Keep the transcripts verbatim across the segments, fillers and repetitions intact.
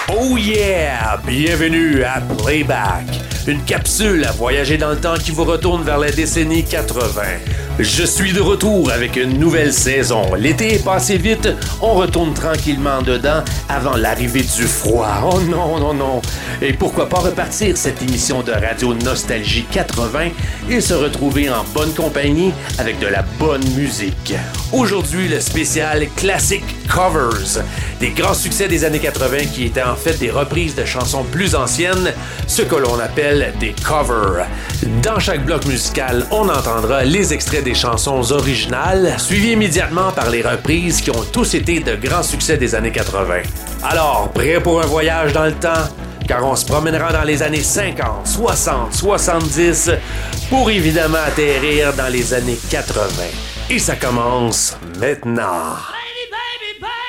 Oh yeah! Bienvenue à Playback, une capsule à voyager dans le temps qui vous retourne vers la décennie quatre-vingts. Je suis de retour avec une nouvelle saison. L'été est passé vite, on retourne tranquillement dedans avant l'arrivée du froid. Oh non, non, non. Et pourquoi pas repartir cette émission de Radio Nostalgie quatre-vingts et se retrouver en bonne compagnie avec de la bonne musique. Aujourd'hui, le spécial Classic Covers, des grands succès des années quatre-vingts qui étaient en fait des reprises de chansons plus anciennes, ce que l'on appelle des covers. Dans chaque bloc musical, on entendra les extraits des chansons originales, suivis immédiatement par les reprises qui ont tous été de grands succès des années quatre-vingts. Alors, prêt pour un voyage dans le temps? Car on se promènera dans les années cinquante, soixante, soixante-dix pour évidemment atterrir dans les années quatre-vingts. Et ça commence maintenant. Baby, baby, baby.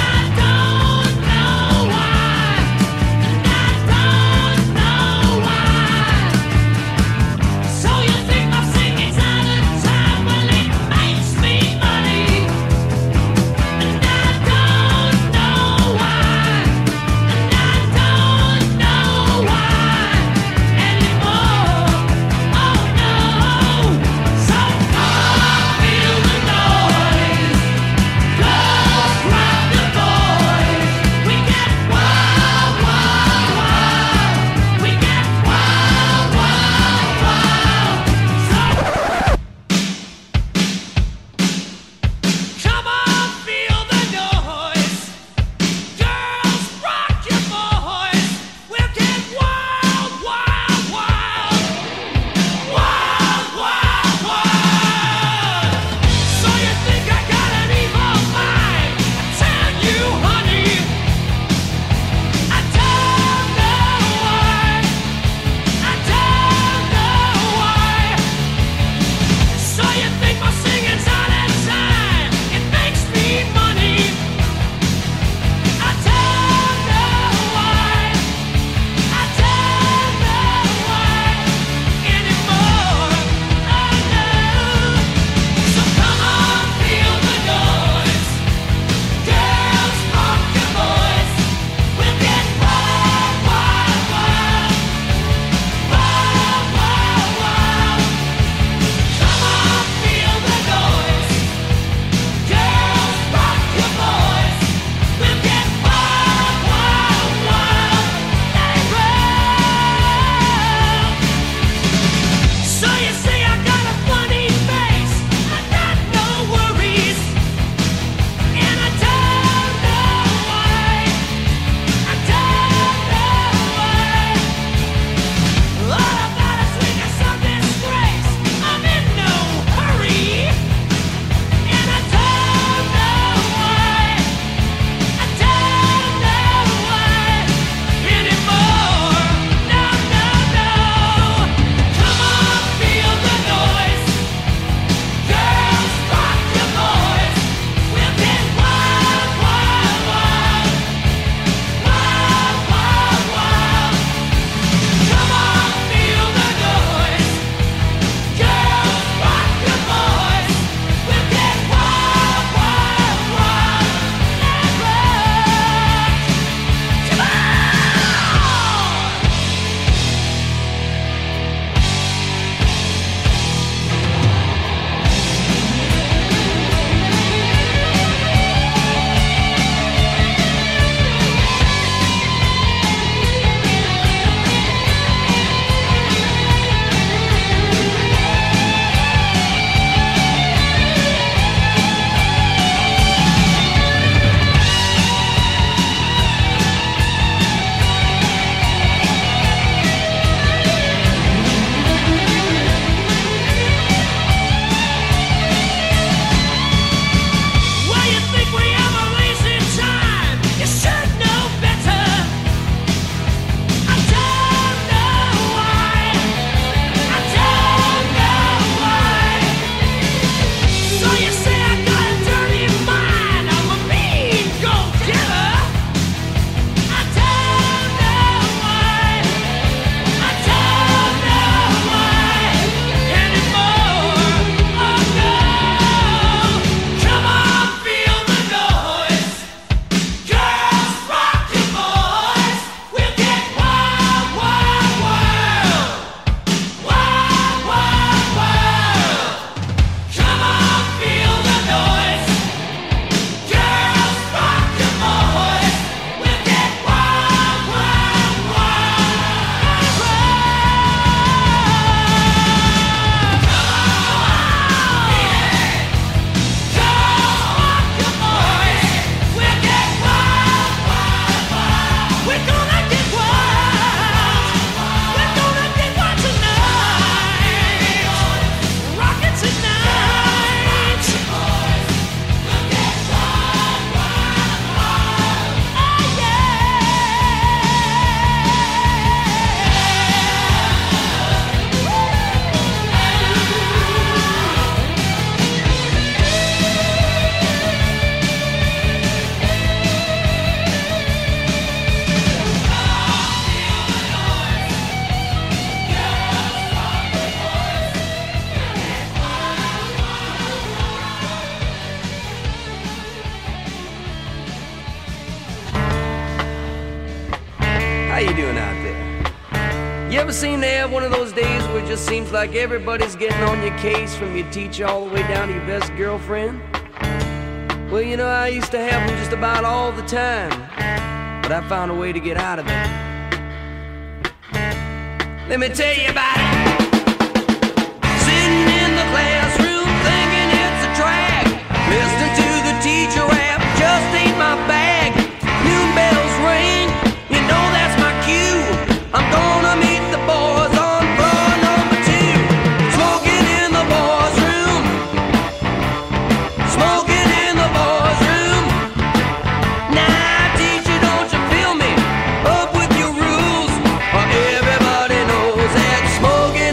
Why? seem to have one of those days where it just seems like everybody's getting on your case, from your teacher all the way down to your best girlfriend? Well, you know, I used to have them just about all the time, but I found a way to get out of it. Let me tell you about it. Sitting in the classroom thinking it's a drag, listening to the teacher rap just ain't my bag. Noon bells ring, you know that's my cue. I'm gonna meet the boys on floor number two. Smoking in the boys' room, smoking in the boys' room. Nah, teacher, don't you feel me? Up with your rules, or everybody knows that smoking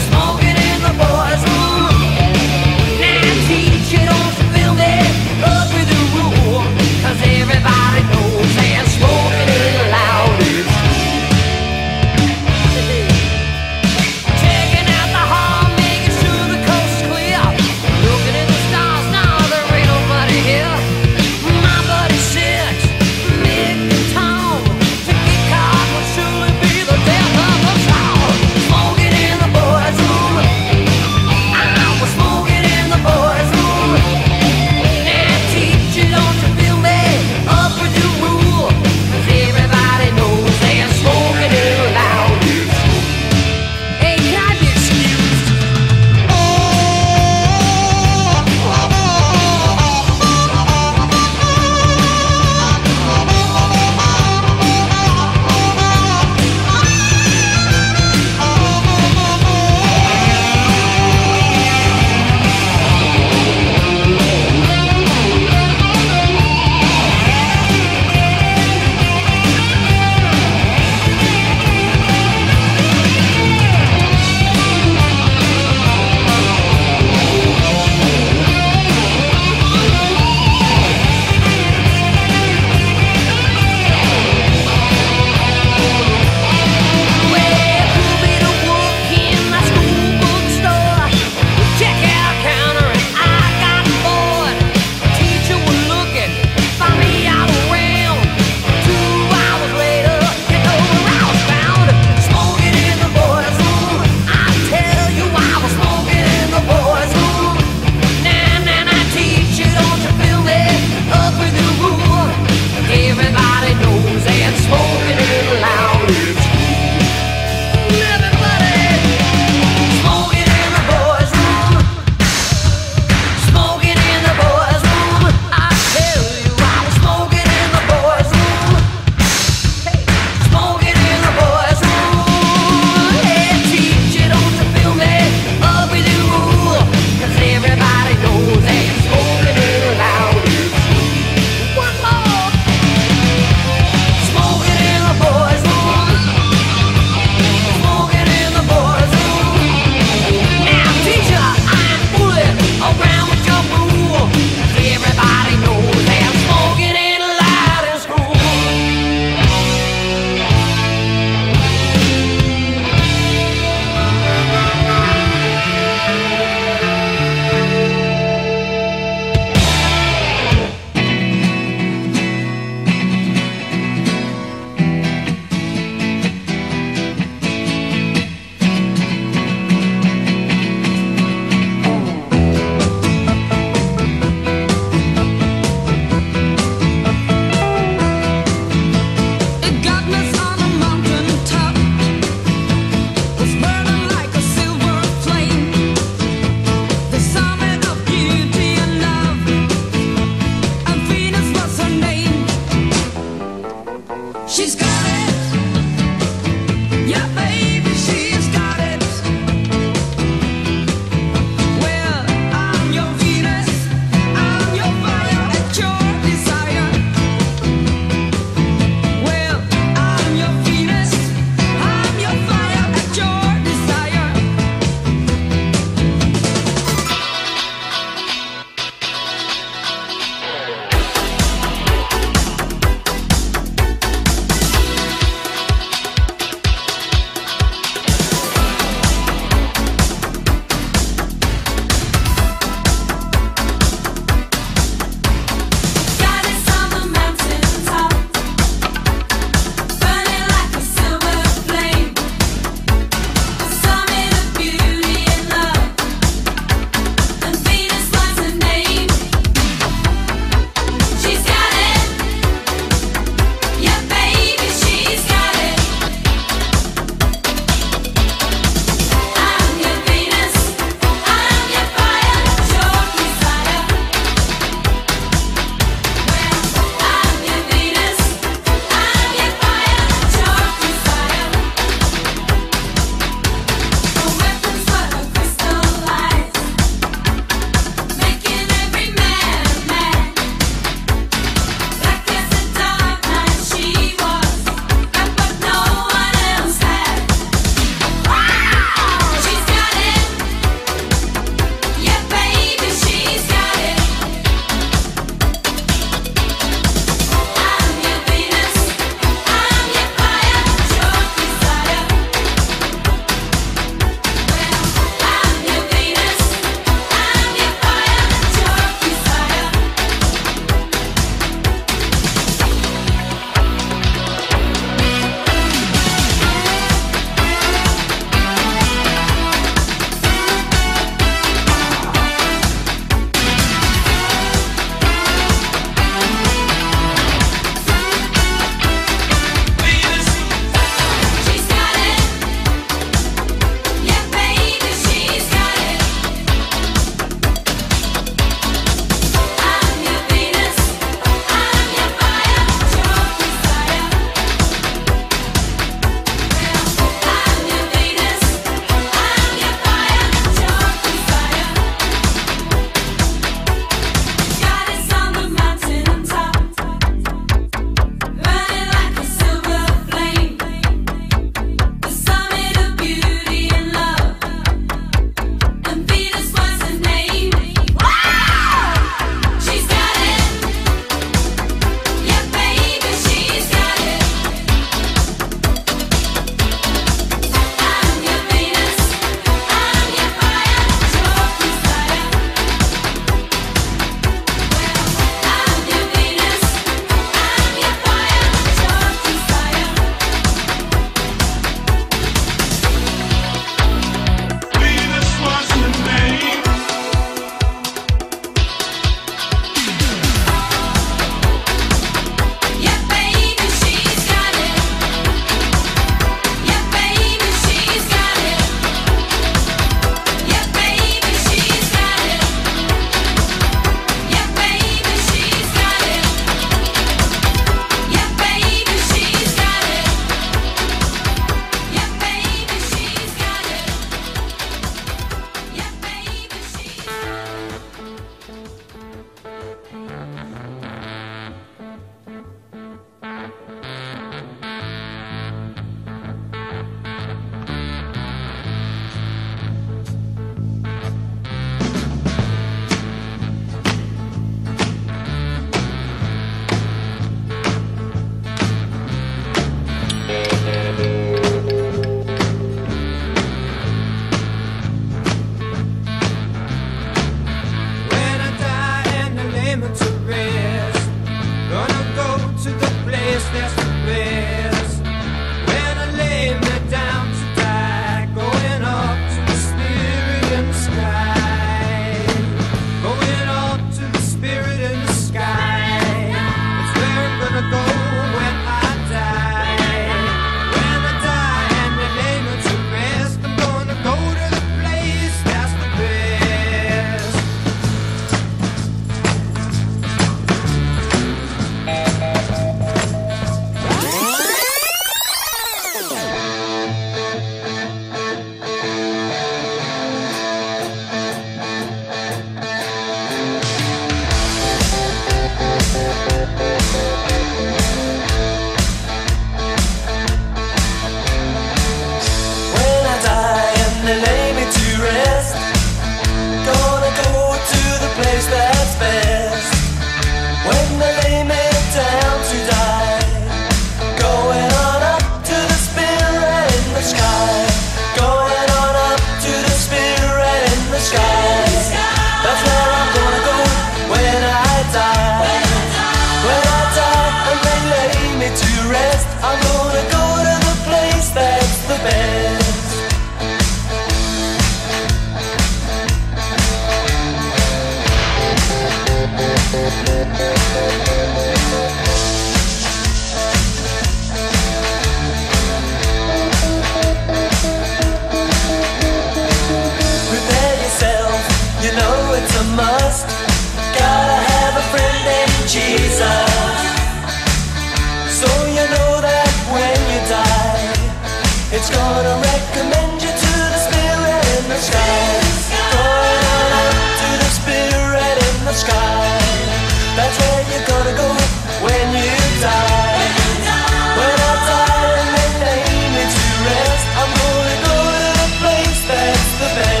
Must gotta have a friend named Jesus, so you know that when you die, it's gonna recommend you to the spirit in the sky. Going on up to the spirit in the sky. That's where you're gonna go when you die. When I die and they lay me to rest, I'm gonna go to the place that's the best.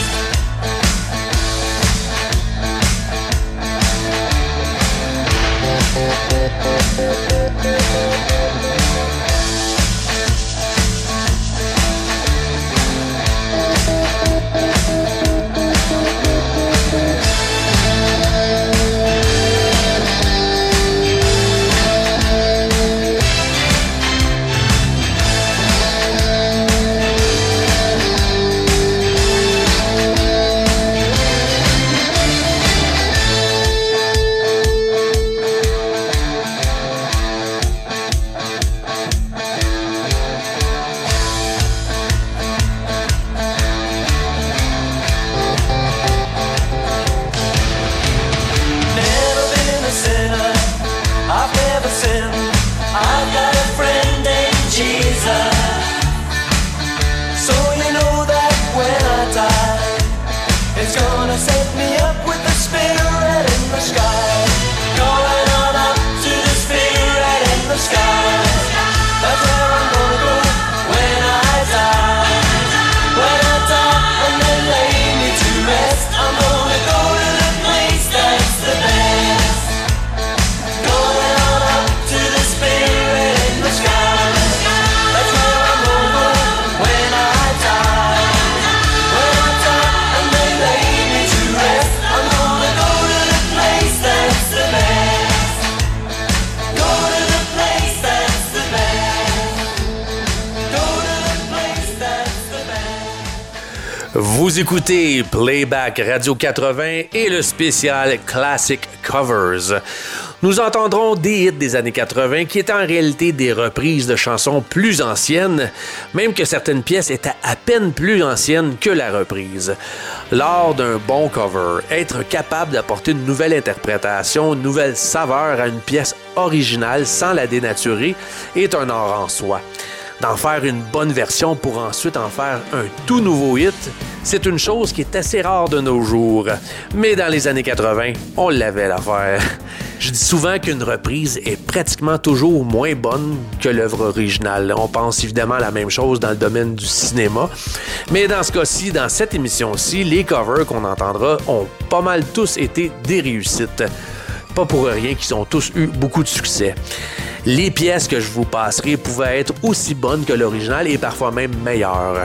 Vous écoutez Playback Radio quatre-vingts et le spécial Classic Covers. Nous entendrons des hits des années quatre-vingts qui étaient en réalité des reprises de chansons plus anciennes, même que certaines pièces étaient à peine plus anciennes que la reprise. L'art d'un bon cover, être capable d'apporter une nouvelle interprétation, une nouvelle saveur à une pièce originale sans la dénaturer, est un art en soi. D'en faire une bonne version pour ensuite en faire un tout nouveau hit, c'est une chose qui est assez rare de nos jours. Mais dans les années quatre-vingts, on l'avait l'affaire. Je dis souvent qu'une reprise est pratiquement toujours moins bonne que l'œuvre originale. On pense évidemment à la même chose dans le domaine du cinéma. Mais dans ce cas-ci, dans cette émission-ci, les covers qu'on entendra ont pas mal tous été des réussites. Pas pour rien qu'ils ont tous eu beaucoup de succès. Les pièces que je vous passerai pouvaient être aussi bonnes que l'original et parfois même meilleures.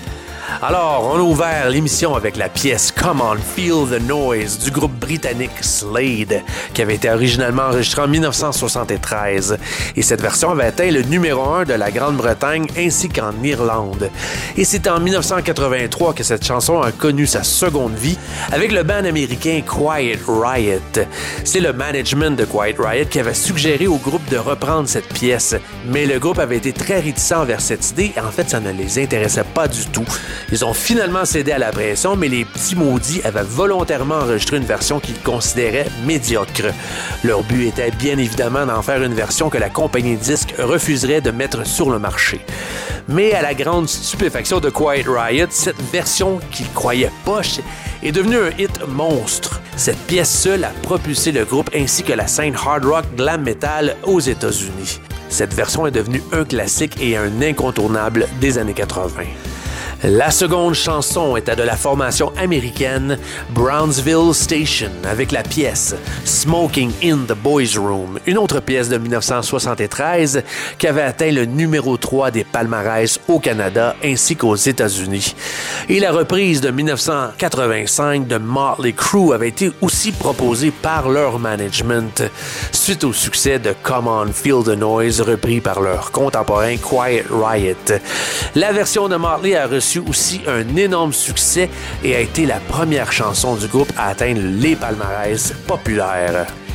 Alors, on a ouvert l'émission avec la pièce Come On Feel the Noise du groupe britannique Slade, qui avait été originalement enregistrée en dix-neuf cent soixante-treize. Et cette version avait atteint le numéro un de la Grande-Bretagne ainsi qu'en Irlande. Et c'est en dix-neuf cent quatre-vingt-trois que cette chanson a connu sa seconde vie avec le band américain Quiet Riot. C'est le management de Quiet Riot qui avait suggéré au groupe de reprendre cette pièce, mais le groupe avait été très réticent envers cette idée et en fait, ça ne les intéressait pas du tout. Ils ont finalement cédé à la pression, mais les petits maudits avaient volontairement enregistré une version qu'ils considéraient médiocre. Leur but était bien évidemment d'en faire une version que la compagnie de disques refuserait de mettre sur le marché. Mais à la grande stupéfaction de Quiet Riot, cette version qu'ils croyaient poche est devenue un hit monstre. Cette pièce seule a propulsé le groupe ainsi que la scène hard rock glam metal aux États-Unis. Cette version est devenue un classique et un incontournable des années quatre-vingts. La seconde chanson était de la formation américaine Brownsville Station avec la pièce Smoking in the Boys Room, une autre pièce de dix-neuf cent soixante-treize qui avait atteint le numéro trois des palmarès au Canada ainsi qu'aux États-Unis. Et la reprise de dix-neuf cent quatre-vingt-cinq de Motley Crue avait été aussi proposée par leur management suite au succès de Come On Feel the Noise repris par leur contemporain Quiet Riot. La version de Motley a reçu aussi un énorme succès et a été la première chanson du groupe à atteindre les palmarès populaires.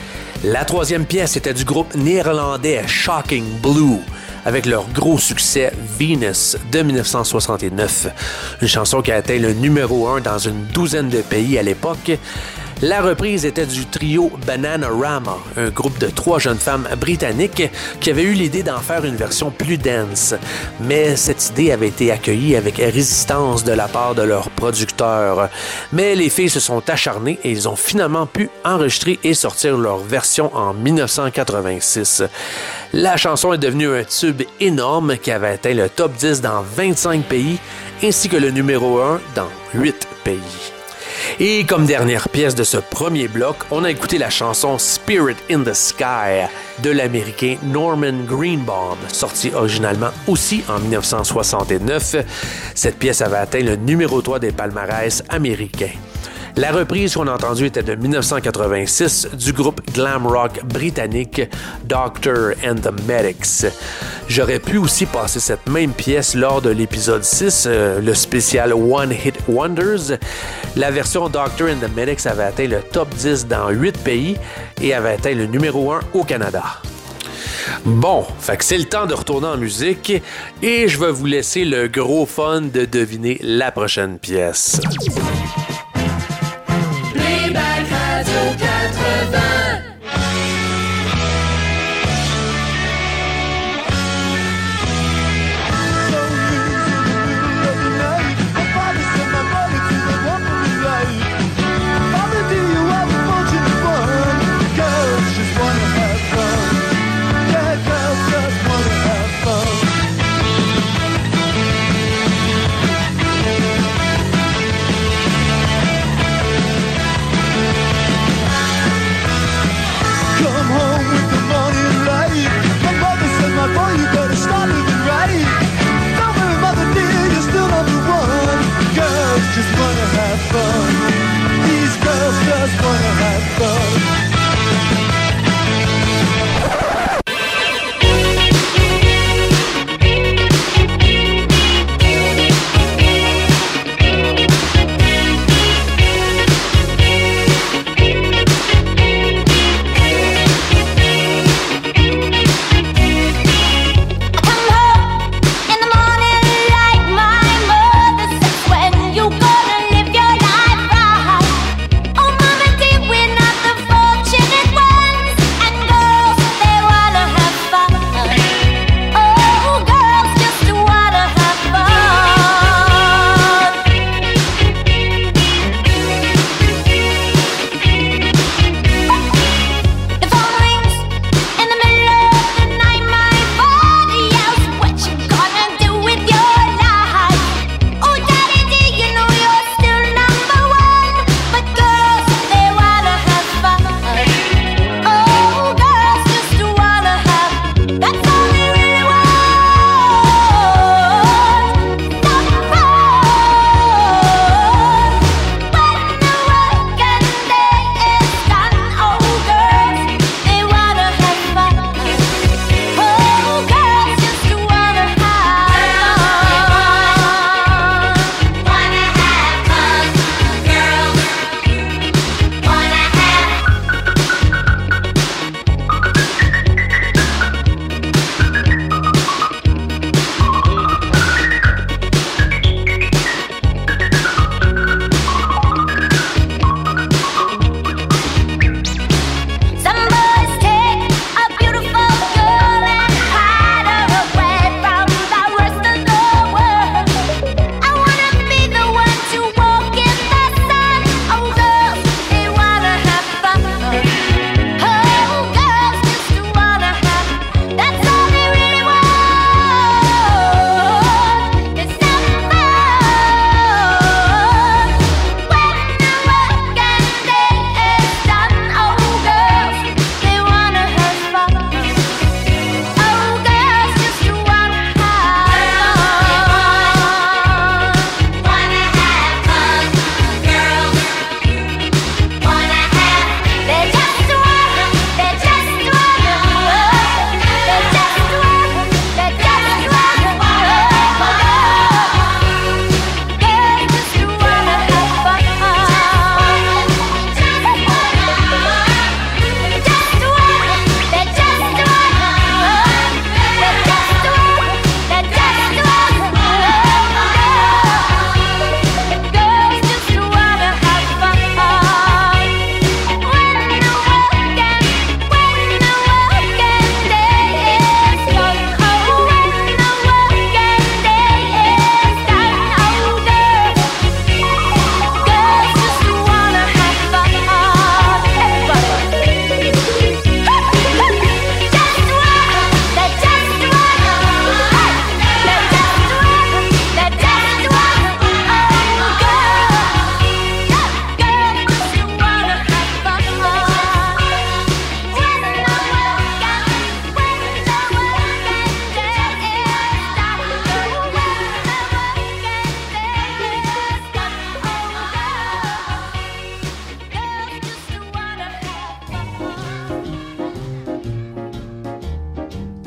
La troisième pièce était du groupe néerlandais Shocking Blue, avec leur gros succès Venus de dix-neuf cent soixante-neuf. Une chanson qui a atteint le numéro un dans une douzaine de pays à l'époque. La reprise était du trio Bananarama, un groupe de trois jeunes femmes britanniques qui avaient eu l'idée d'en faire une version plus dance. Mais cette idée avait été accueillie avec résistance de la part de leurs producteurs. Mais les filles se sont acharnées et ils ont finalement pu enregistrer et sortir leur version en dix-neuf cent quatre-vingt-six. La chanson est devenue un tube énorme qui avait atteint le top dix dans vingt-cinq pays ainsi que le numéro un dans huit pays. Et comme dernière pièce de ce premier bloc, on a écouté la chanson Spirit in the Sky de l'Américain Norman Greenbaum, sortie originalement aussi en dix-neuf cent soixante-neuf. Cette pièce avait atteint le numéro trois des palmarès américains. La reprise qu'on a entendue était de dix-neuf cent quatre-vingt-six du groupe glam rock britannique Doctor and the Medics. J'aurais pu aussi passer cette même pièce lors de l'épisode six, euh, le spécial One Hit Wonders. La version Doctor and the Medics avait atteint le top dix dans huit pays et avait atteint le numéro un au Canada. Bon, fait que c'est le temps de retourner en musique et je vais vous laisser le gros fun de deviner la prochaine pièce. Playback Radio quatre-vingts. Thank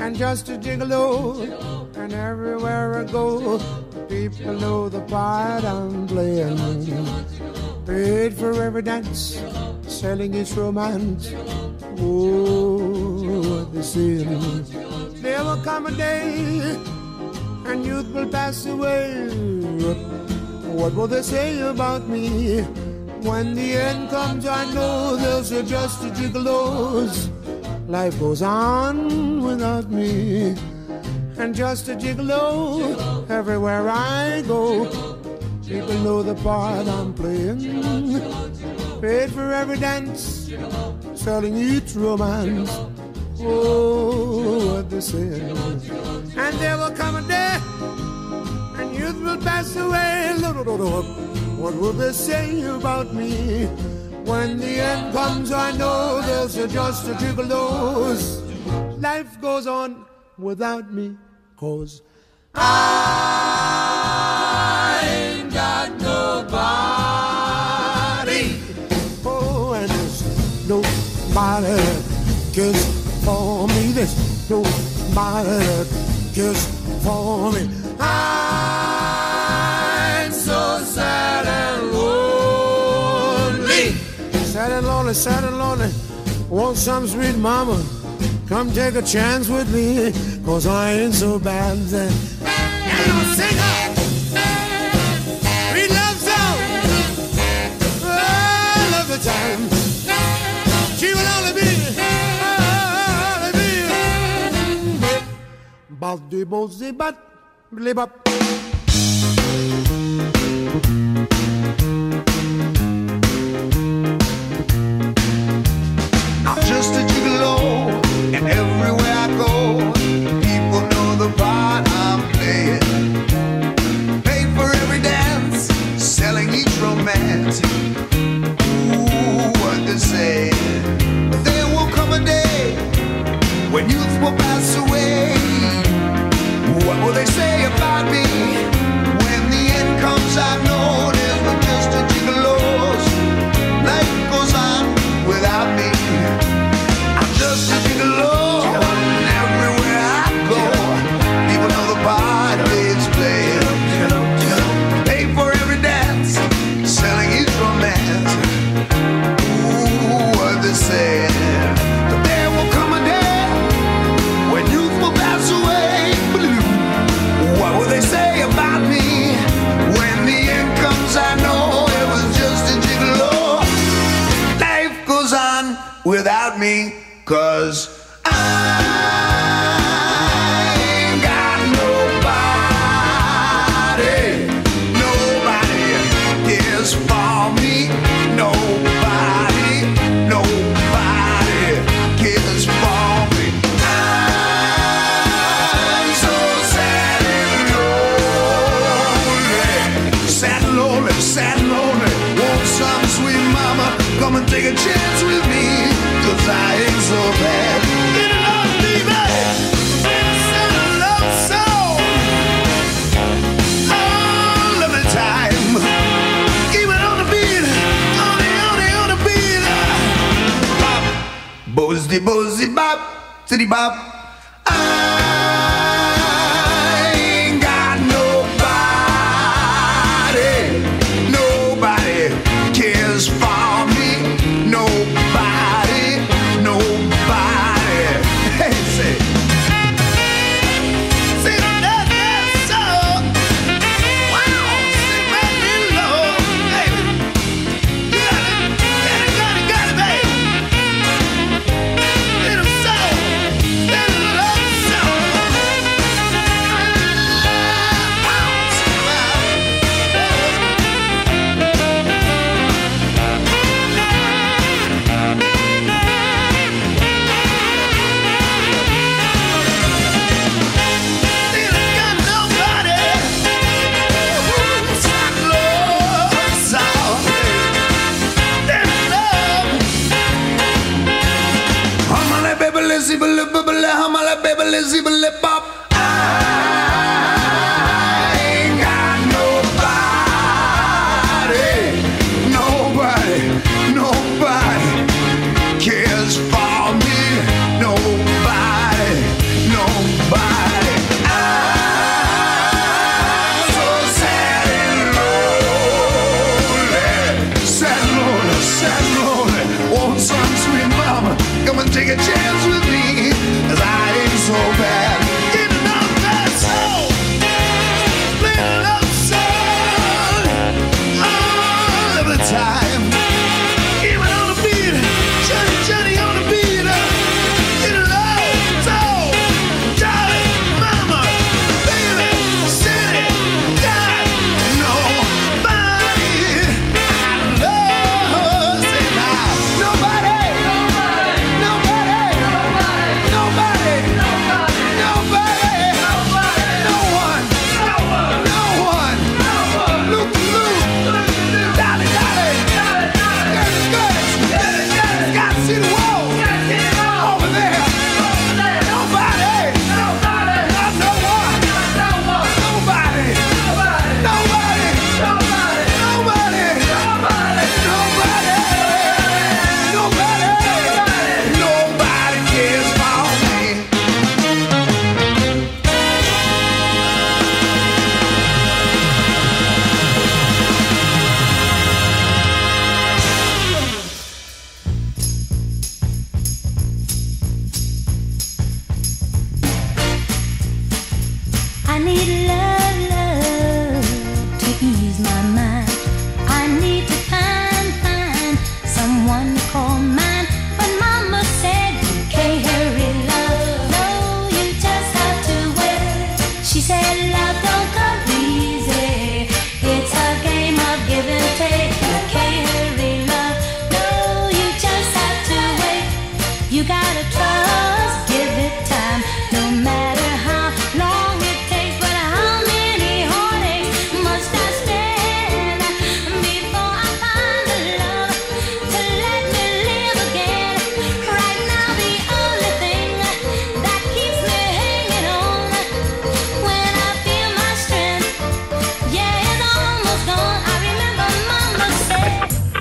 and just a gigolo. And everywhere I go, people know the part I'm playing. Paid for every dance, selling its romance. Oh, what they say. There will come a day, and youth will pass away. What will they say about me? When the end comes, I know there's just a gigolos. Life goes on without me, and just a gigolo. Everywhere I go, people know the part I'm playing. Paid for every dance, selling each romance. Oh, what they say. And there will come a day, and youth will pass away. What will they say about me? When the end comes, I know there's just a gigolos. Life goes on without me, 'cause I ain't got nobody. Oh, and there's nobody that cares for me. There's nobody that cares for me. I'm so sad and lonely. Sad and lonely, sad and lonely. Want some sweet mama, come take a chance with me, 'cause I ain't so bad then. And I'm a singer, sweet love song. I love the time. She will only be, only be. Bop de bo zi bat, blip up. I'm just a gigolo, and everywhere I go, people know the part I'm playing. Pay for every dance, selling each romance. Ooh, what they say. But there will come a day when youth will pass away. What will they say about me? When the end comes, I know there's but just a gigolos. Life goes on without me. I'm just a gigolo, and everywhere I go, people know the part it's playing. Pay for every dance, selling each romance. Ooh, what they say. But there will come a day when youth will pass away. What will they say about me? When the end comes, I know it was just a gigolo. Life goes on without me, 'cause I ain't got nobody. Nobody cares for me. Nobody, nobody cares for me. I'm so sad and lonely. Sad and lonely, sad and lonely. Want some sweet mama, come and take a chance with me, 'cause I ain't so bad. Get it on, baby. Sing a love song. All of the time. Keep it on the beat. On the, on the, on the beat. Bop. Bozzy, bozzy, bop. City bop. I ain't got nobody. Nobody cares for me. Nobody. Nobody. Hey, say. Sing that, that song. Wow, sing that little low, baby. You got it, got it, got it, got it, baby. Little song, little love song. Wow, sing that. I ain't got nobody, nobody, nobody cares for me. Nobody, nobody. need love, love to ease my mind. I need to find, find someone to call mine. But Mama said you can't hurry love. No, you just have to wait. She said love don't come easy. It's a game of give and take. You can't hurry love. No, you just have to wait. You gotta trust, give it time. No matter how long it takes, but how many heartaches must I stand before I find the love to let me live again? Right now the only thing that keeps me hanging on when I feel my strength, yeah, it's almost gone. I remember Mama said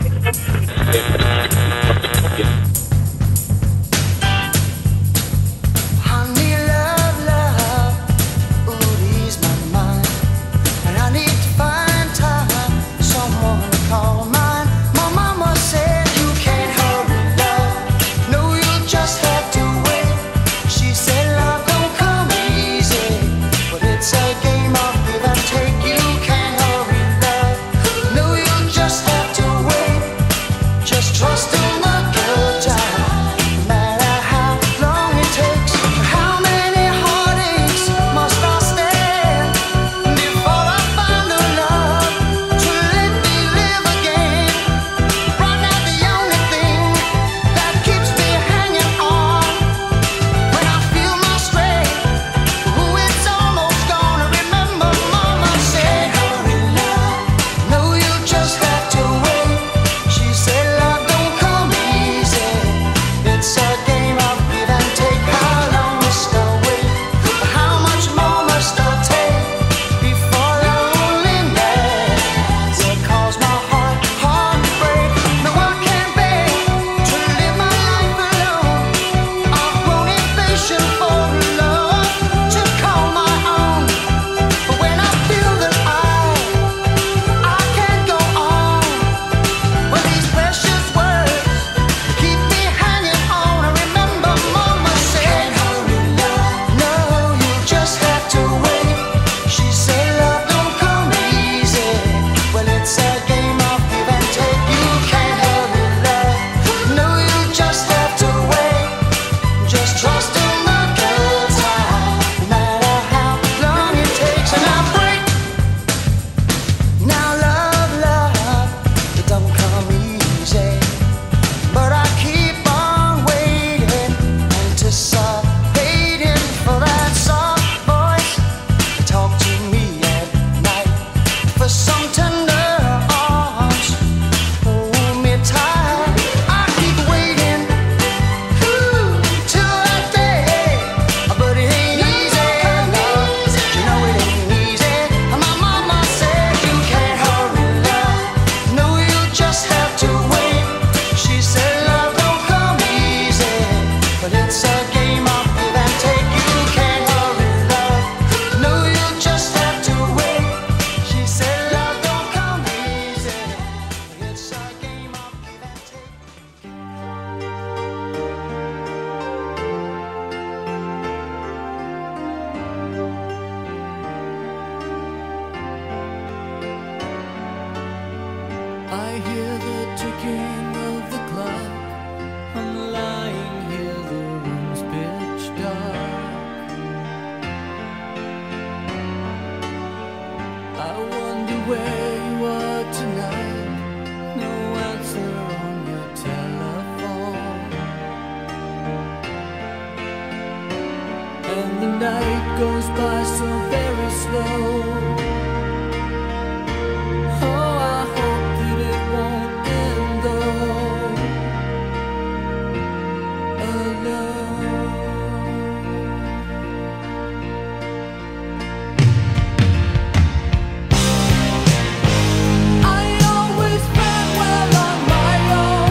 Honey, love, love, ooh, ease my mind. And I need to find time, someone to call mine. My mama said you can't hurry love. No, you just have to wait. She said love don't come easy, but it's a game of give and take. You can't hurry love. No, you just have to wait. Just trust in the good time, no matter how long it takes. How many heartaches must I stand before I find the love to let me live again? Right now the only thing that keeps me hanging on when I feel my strength, ooh, it's almost gone. I remember Mama said, hurry love, no, you just have to wait. She said love don't come easy, it's a game of give and take. How long must I wait? How much more must I take before loneliness will cause my heart, heart to break? No, I can't bear to live my life alone. I've grown impatient for love to call my own. But when I feel that I, I can't go on, when these precious words keep me hanging on, I remember Mama said, hurry love, no, you just have to wait. She said love don't come easy, well it's a game of give and take. You can't hurry love, no, you just have to wait. Just trust in the good time, no matter how long it takes. And I break. Now love, love, it don't come easy, but I keep on waiting, anticipating for that soft voice to talk to me at night, for some tender arms, hold me tight. I keep waiting, ooh, till that day, but it ain't easy, no, you know it ain't easy. My mama said you can't hurry love, no, you just have to wait. She said love don't come easy, but it's a game of give and take. You can't hurry love, no, you just have to wait. She said love don't come easy, but it's a game of give and take. I hear the ticking of the clock. I'm lying here, the room's pitch dark. I wonder where you are tonight. No answer on your telephone, and the night goes by so very slow. Oh, I hope that it won't end though, alone. I always felt well on my own.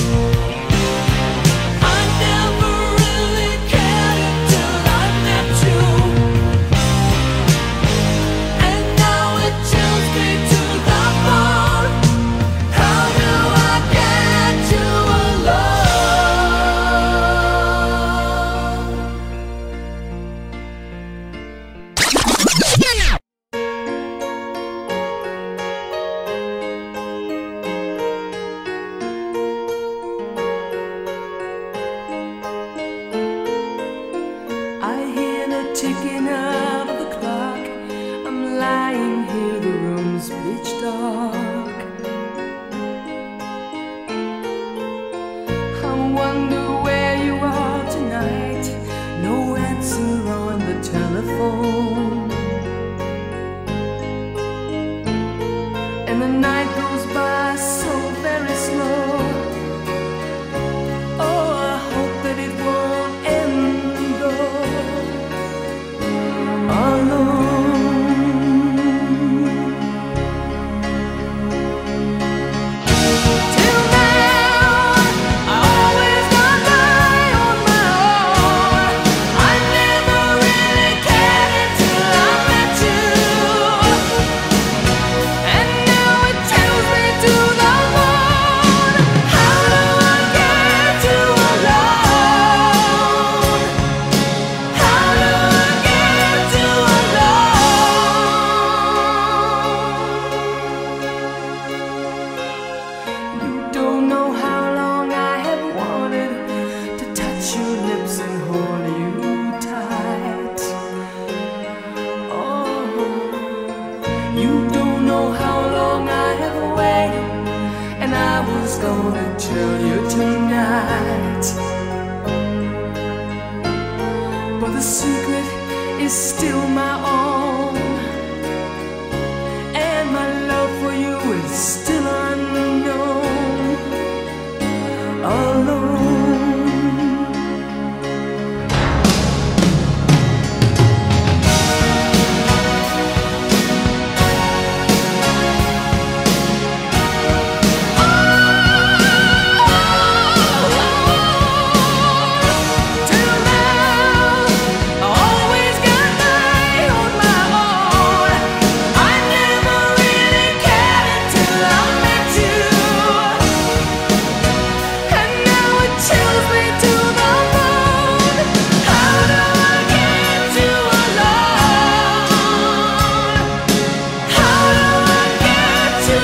I never really cared until I met you. And ticking of the clock. I'm lying here, the room's pitch dark. I wonder where you are tonight. No answer on the telephone. And the night goes by so very slow. Oh, I hope that it won't end though. Alone. Till now, I always got by on my own. I never really cared until I met you. And now it tells me to the bone. How do I get you alone? How do I get you alone? You don't know how long I have wanted to touch your lips and hold you tight. Oh, you don't know how long I have waited, and I was gonna tell you tonight. But the secret is still my own, and my love for you is still unknown. Alone. Till now, I always got by on my own. I never really cared until I met you. And now it chills me to the bone. How do I get you alone? How do I get you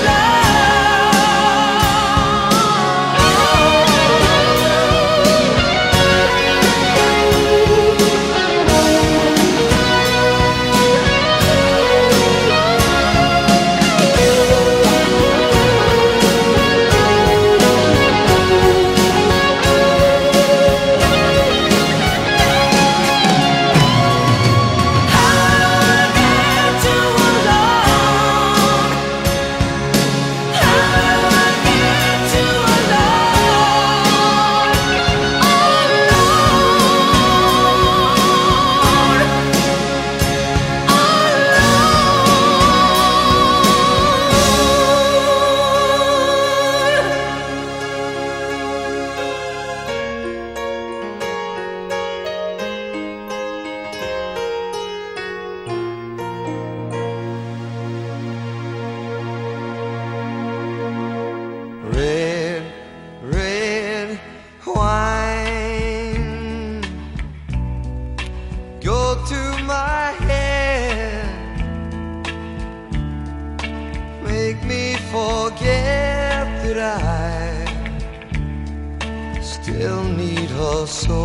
Red, red wine, go to my head, make me forget that I still need her so.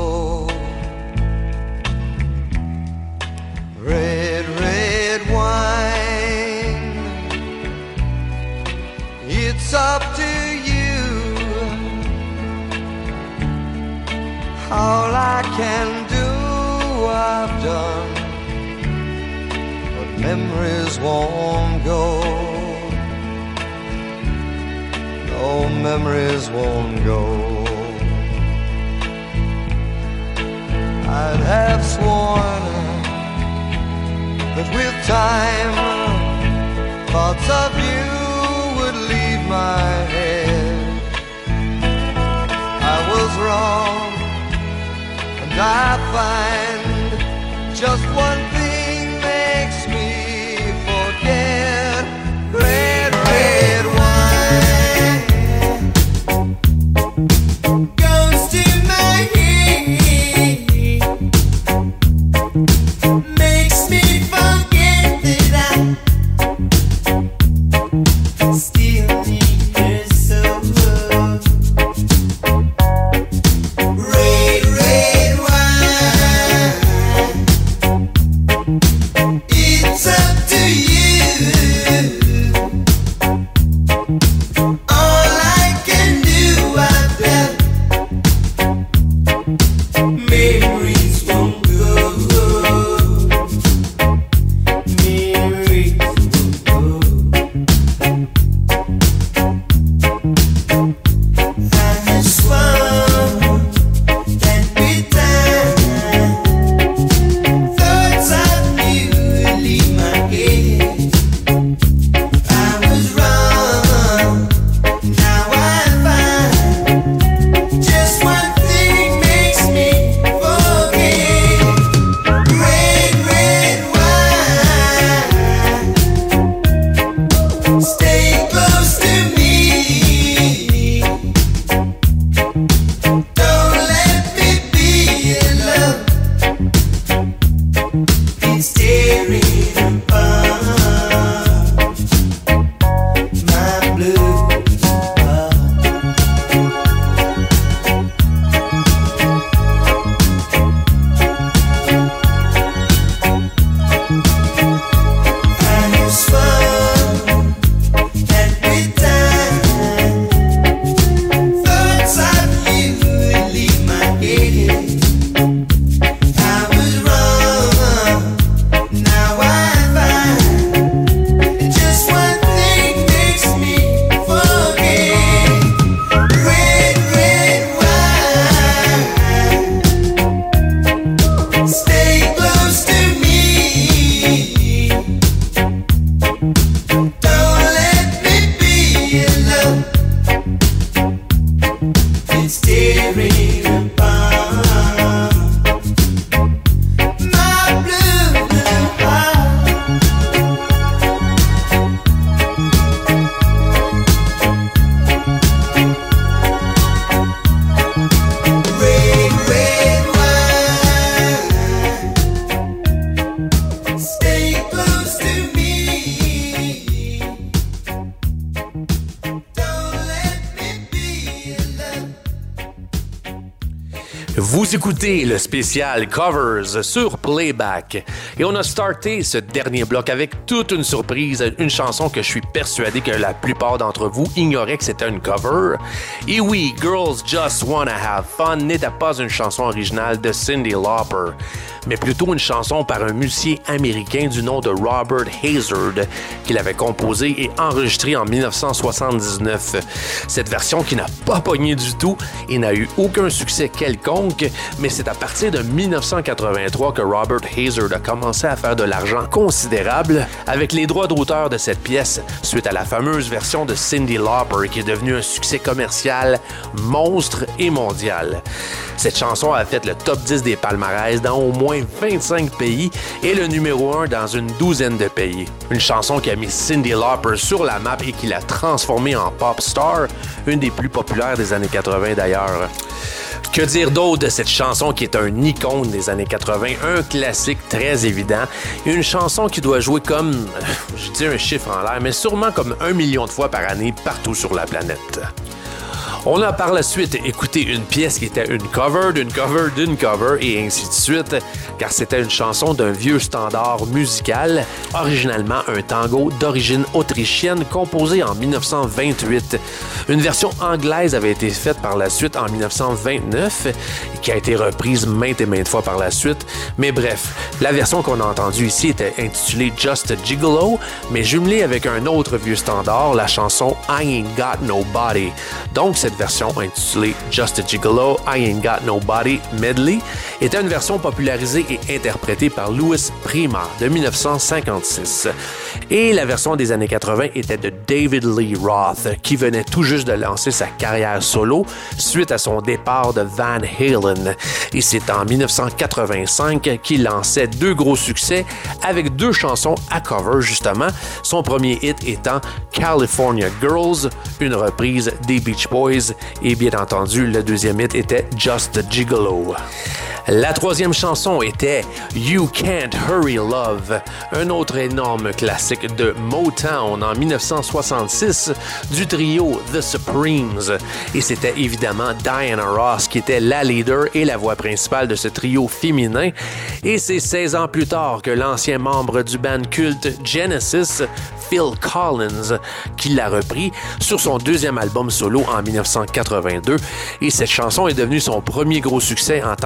Red, red wine, it's up to you. All I can do, I've done, but memories won't go. No, memories won't go. I'd have sworn that with time thoughts of you would leave my head. I was wrong, and I find just one thing makes me forget. Red, red wine goes to my head, makes me forget that I still need her so. Red, red wine memories won't go. Memories won't go. I just want that good time. Thoughts of you leave my head. I was wrong. Now I find just one thing makes me forget. Red, red wine. Stay close to me. Don't let me be alone. It's tearing apart my blue heart. I just want that good time. Thoughts of you leave my head. I was wrong. Now I find just one thing makes me forget. Red, red wine. Stay close to me. Don't let me be alone. It's tearing apart my blue, blue heart. Red, red wine. Stay close to me. Don't let me be alone. Vous écoutez le spécial Covers sur Playback et on a starté ce dernier bloc avec toute une surprise, une chanson que je suis persuadé que la plupart d'entre vous ignoraient que c'était une cover. Et oui, Girls Just Wanna Have Fun n'était pas une chanson originale de Cyndi Lauper, mais plutôt une chanson par un musicien américain du nom de Robert Hazard qu'il avait composé et enregistré en dix-neuf cent soixante-dix-neuf. Cette version qui n'a pas pogné du tout et n'a eu aucun succès quelconque, mais c'est à partir de dix-neuf cent quatre-vingt-trois que Robert Hazard a commencé à faire de l'argent considérable avec les droits d'auteur de cette pièce suite à la fameuse version de Cyndi Lauper qui est devenue un succès commercial monstre et mondial. Cette chanson a fait le top dix des palmarès dans au moins vingt-cinq pays et le numéro un dans une douzaine de pays. Une chanson qui a mis Cyndi Lauper sur la map et qui l'a transformée en pop star, une des plus populaires des années quatre-vingt d'ailleurs. Que dire d'autre de cette chanson qui est un icône des années quatre-vingt, un classique très évident, une chanson qui doit jouer comme, je dis un chiffre en l'air, mais sûrement comme un million de fois par année partout sur la planète. On a par la suite écouté une pièce qui était une cover d'une cover d'une cover et ainsi de suite, car c'était une chanson d'un vieux standard musical, originalement un tango d'origine autrichienne composé en dix-neuf cent vingt-huit. Une version anglaise avait été faite par la suite en dix-neuf cent vingt-neuf et qui a été reprise maintes et maintes fois par la suite. Mais bref, la version qu'on a entendue ici était intitulée Just a Gigolo, mais jumelée avec un autre vieux standard, la chanson I Ain't Got Nobody. Donc cette version intitulée Just a Gigolo, I Ain't Got Nobody Medley était une version popularisée et interprétée par Louis Prima de dix-neuf cent cinquante-six. Et la version des années quatre-vingt était de David Lee Roth, qui venait tout juste de lancer sa carrière solo suite à son départ de Van Halen. Et c'est en dix-neuf cent quatre-vingt-cinq qu'il lançait deux gros succès avec deux chansons à cover justement, son premier hit étant California Girls, une reprise des Beach Boys, et bien entendu le deuxième hit était Just a Gigolo. La troisième chanson était You Can't Hurry Love, un autre énorme classique de Motown en dix-neuf cent soixante-six du trio The Supremes. Et c'était évidemment Diana Ross qui était la leader et la voix principale de ce trio féminin. Et c'est seize ans plus tard que l'ancien membre du band culte Genesis, Phil Collins, qui l'a repris sur son deuxième album solo en dix-neuf cent quatre-vingt-deux. Et cette chanson est devenue son premier gros succès en tant qu'artiste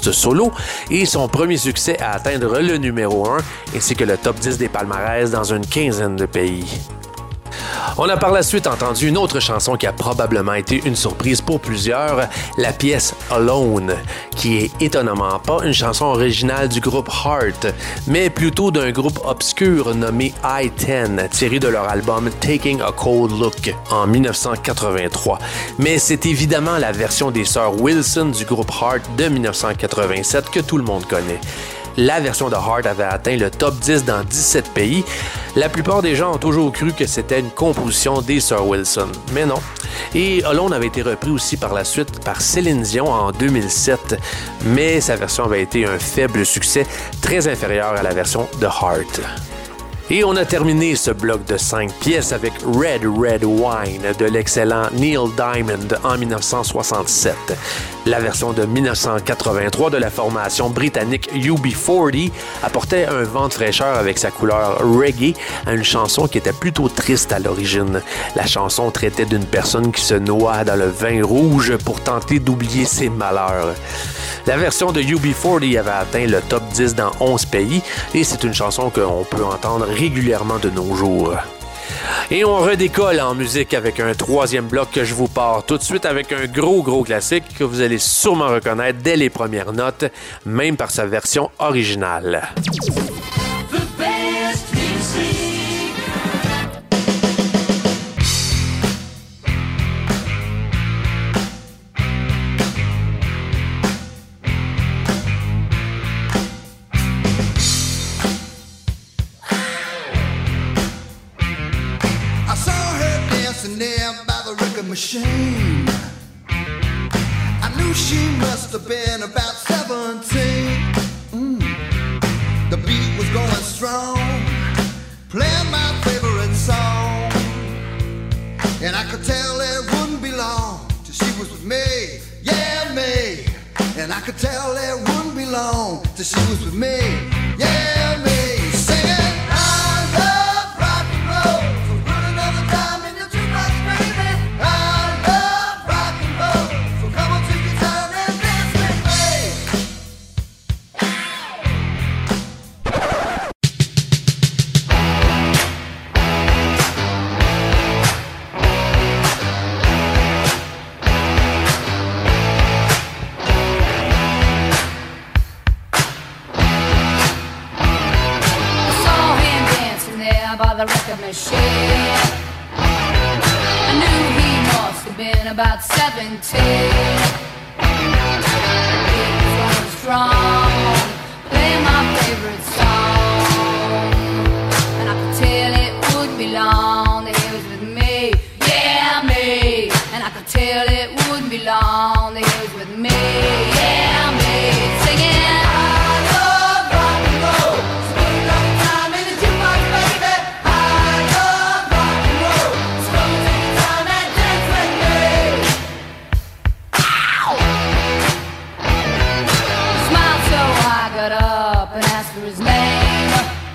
artiste solo et son premier succès à atteindre le numéro un ainsi que le top dix des palmarès dans une quinzaine de pays. On a par la suite entendu une autre chanson qui a probablement été une surprise pour plusieurs, la pièce Alone, qui est étonnamment pas une chanson originale du groupe Heart, mais plutôt d'un groupe obscur nommé I dix, tiré de leur album Taking a Cold Look en dix-neuf cent quatre-vingt-trois. Mais c'est évidemment la version des sœurs Wilson du groupe Heart de dix-neuf cent quatre-vingt-sept que tout le monde connaît. La version de Heart avait atteint le top dix dans dix-sept pays. La plupart des gens ont toujours cru que c'était une composition des sœurs Wilson, mais non. Et Alone avait été repris aussi par la suite par Céline Dion en deux mille sept, mais sa version avait été un faible succès, très inférieur à la version de Heart. Et on a terminé ce bloc de cinq pièces avec Red Red Wine de l'excellent Neil Diamond en dix-neuf cent soixante-sept. La version de dix-neuf cent quatre-vingt-trois de la formation britannique U B quarante apportait un vent de fraîcheur avec sa couleur reggae à une chanson qui était plutôt triste à l'origine. La chanson traitait d'une personne qui se noie dans le vin rouge pour tenter d'oublier ses malheurs. La version de U B quarante avait atteint le top dix dans onze pays et c'est une chanson qu'on peut entendre régulièrement de nos jours. Et on redécolle en musique avec un troisième bloc que je vous pars tout de suite avec un gros gros classique que vous allez sûrement reconnaître dès les premières notes, même par sa version originale. The best music. I saw her dancing there by the record machine. I knew she must have been about seventeen. Mm. The beat was going strong, playing my favorite song, and I could tell it wouldn't be long till she was with me, yeah me. And I could tell it wouldn't be long till she was with me, yeah me. Singing, I love rock and roll, so put another dime in your jukebox, baby. I love rock and roll, so come on, take your time and dance with me. I saw him dancing there by the record machine. I knew he must have been about seventeen. He was going strong, playing my favorite song, and I could tell it wouldn't be long that he was with me, yeah me. And I could tell it wouldn't be long that he was with me, yeah me. Singing, I love rock and roll, so put another time in the jukebox, baby. I love rock and roll, so come and take your time and dance with me. He smiled so I got up and asked for his name.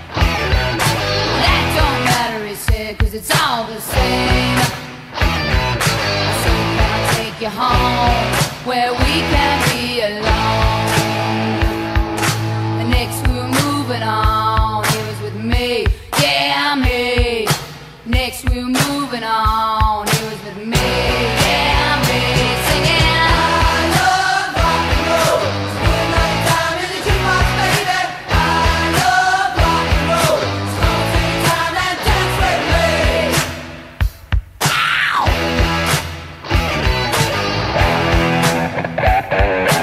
That don't matter, he said, 'cause it's all the same. I said, can I take you home where we can be alone? And next we were moving on, he was with me, yeah me. Next we were moving on, he was with me, yeah me. Singing, I love rock and roll, so put another time in the jukebox, baby. I love rock and roll, so come on, take your time and dance with me. Ow!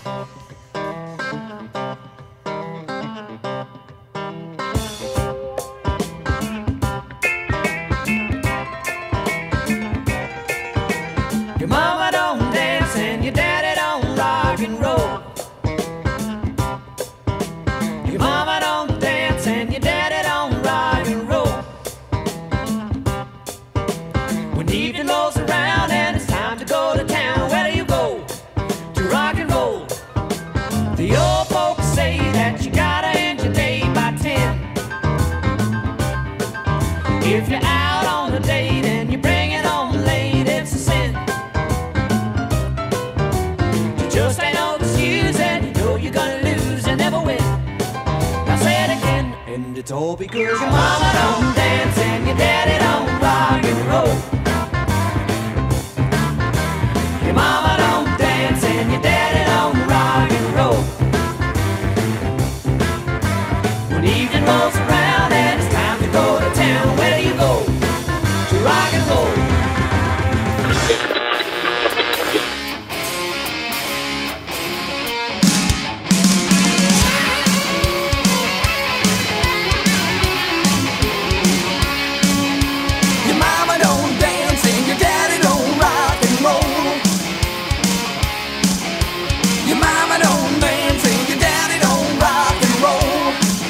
Your mama don't dance and your daddy don't rock and roll. Your mama don't dance and your daddy don't rock and roll. When evening rolls around and it's time to go to town, where do you go? To rock and roll. The old folks say that you gotta end your day by ten. If you're out on a date and you bring it home late, it's a sin. You just ain't no excuse and you know you're gonna lose and never win. Now say it again, and it's all because your mama don't dance and your daddy don't rock and roll. Your mama don't dance and your daddy don't rock and roll. When evening rolls around and it's time to go to town, where do you go? To rock and roll. Your mama don't dance and your daddy don't rock and roll. Your mama don't dance and your daddy don't rock and roll.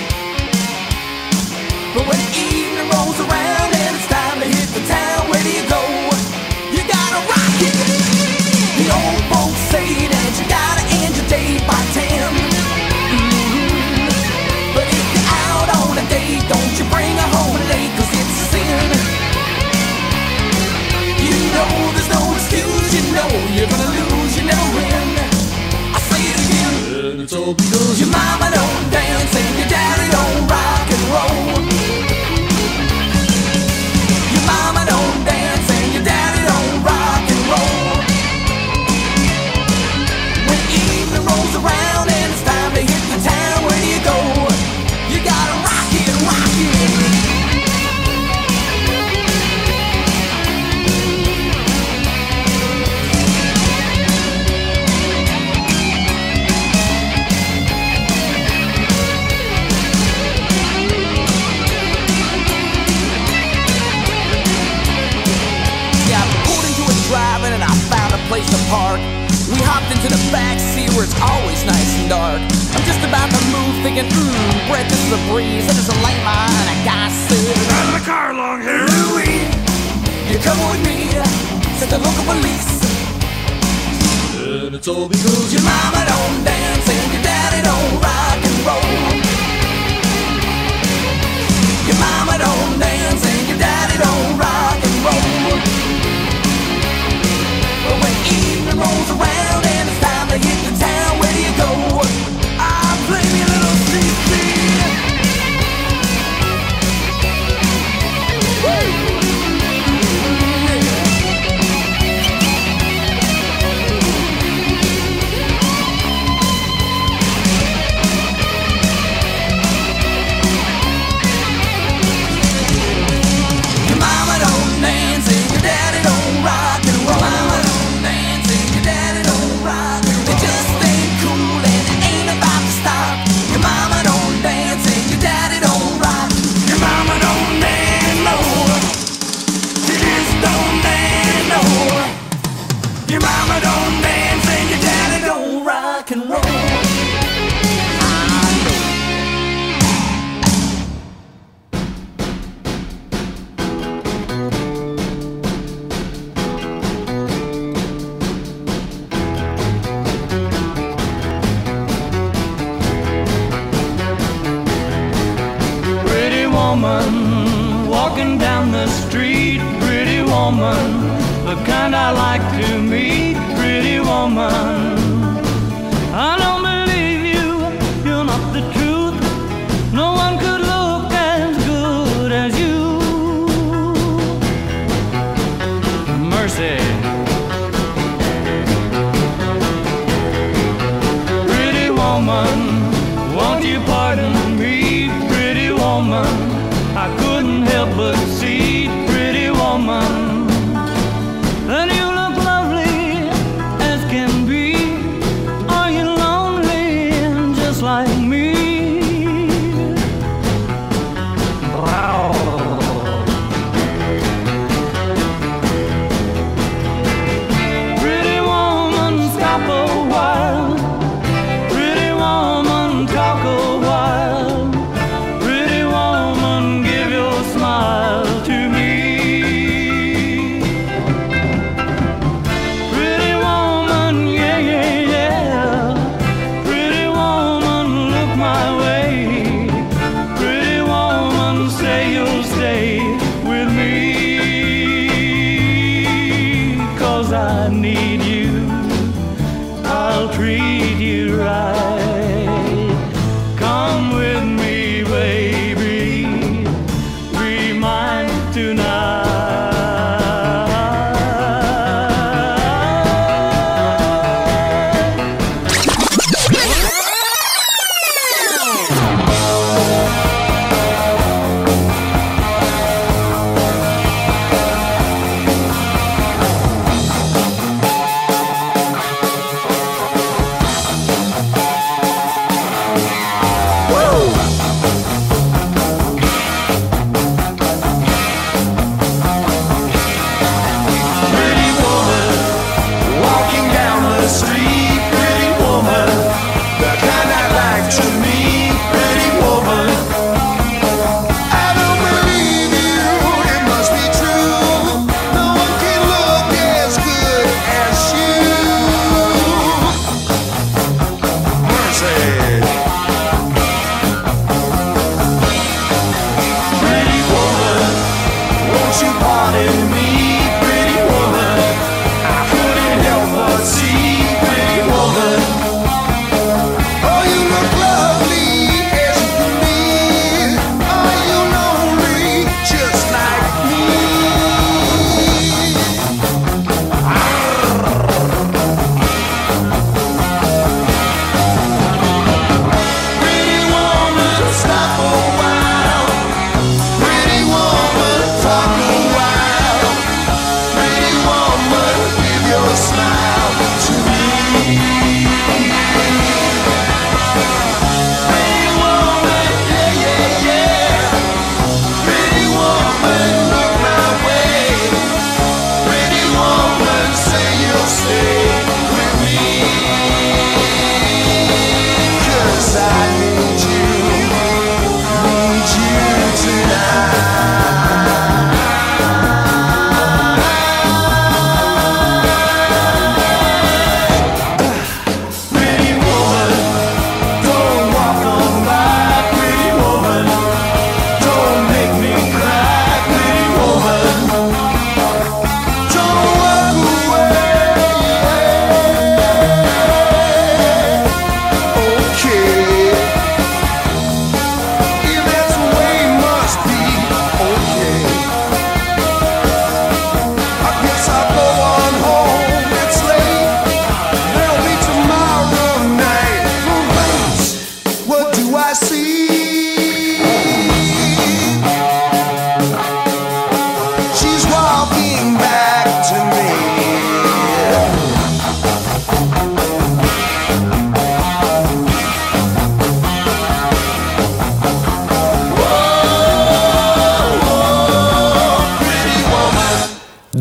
But when evening rolls around and it's time to hit the town, where do you go? You gotta rock it. The old folks say that you gotta end your day by ten. Mhm. But if you're out on a date, don't you bring her home late, 'cause it's a sin. You know there's no excuse, you know you're gonna lose, you never win. I say it again, and it's all because your mama don't dance and your daddy don't rock and roll. Your mama don't dance and your daddy don't rock and roll. When evening rolls around and it's time to hit the town, where do you go? You gotta rock it, rock it. Yeah, I pulled into a drive-in and I found a place to park. We hopped into the back seat where it's always nice and dark. I'm just about to move thinking, mmm, breath is the breeze. And there's a lane behind a guy said, out of the car, long hair. Louie, you come with me, said the local police. And it's all because your mama don't dance and your daddy don't rock and roll. Your mama don't dance and your daddy don't rock and roll. But when evening rolls around and it's time to hit the town, where do you go? I'll play me a little C C. Your mama don't dance and your daddy don't rock and roll. Mama don't dance and your daddy don't rock and roll. It just ain't cool and it ain't about to stop. Your mama don't dance and your daddy don't rock. Your mama don't dance no. You just don't dance no. Your mama don't dance and your daddy don't rock and roll. I know. Pretty woman walking down the street, pretty woman, the kind I like to meet, pretty woman. I don't believe you, you're not the truth. No one could look as good as you. Mercy. Pretty woman, won't you pardon me, pretty woman? I couldn't help but see, pretty woman, that you look lovely as can be. Are you lonely?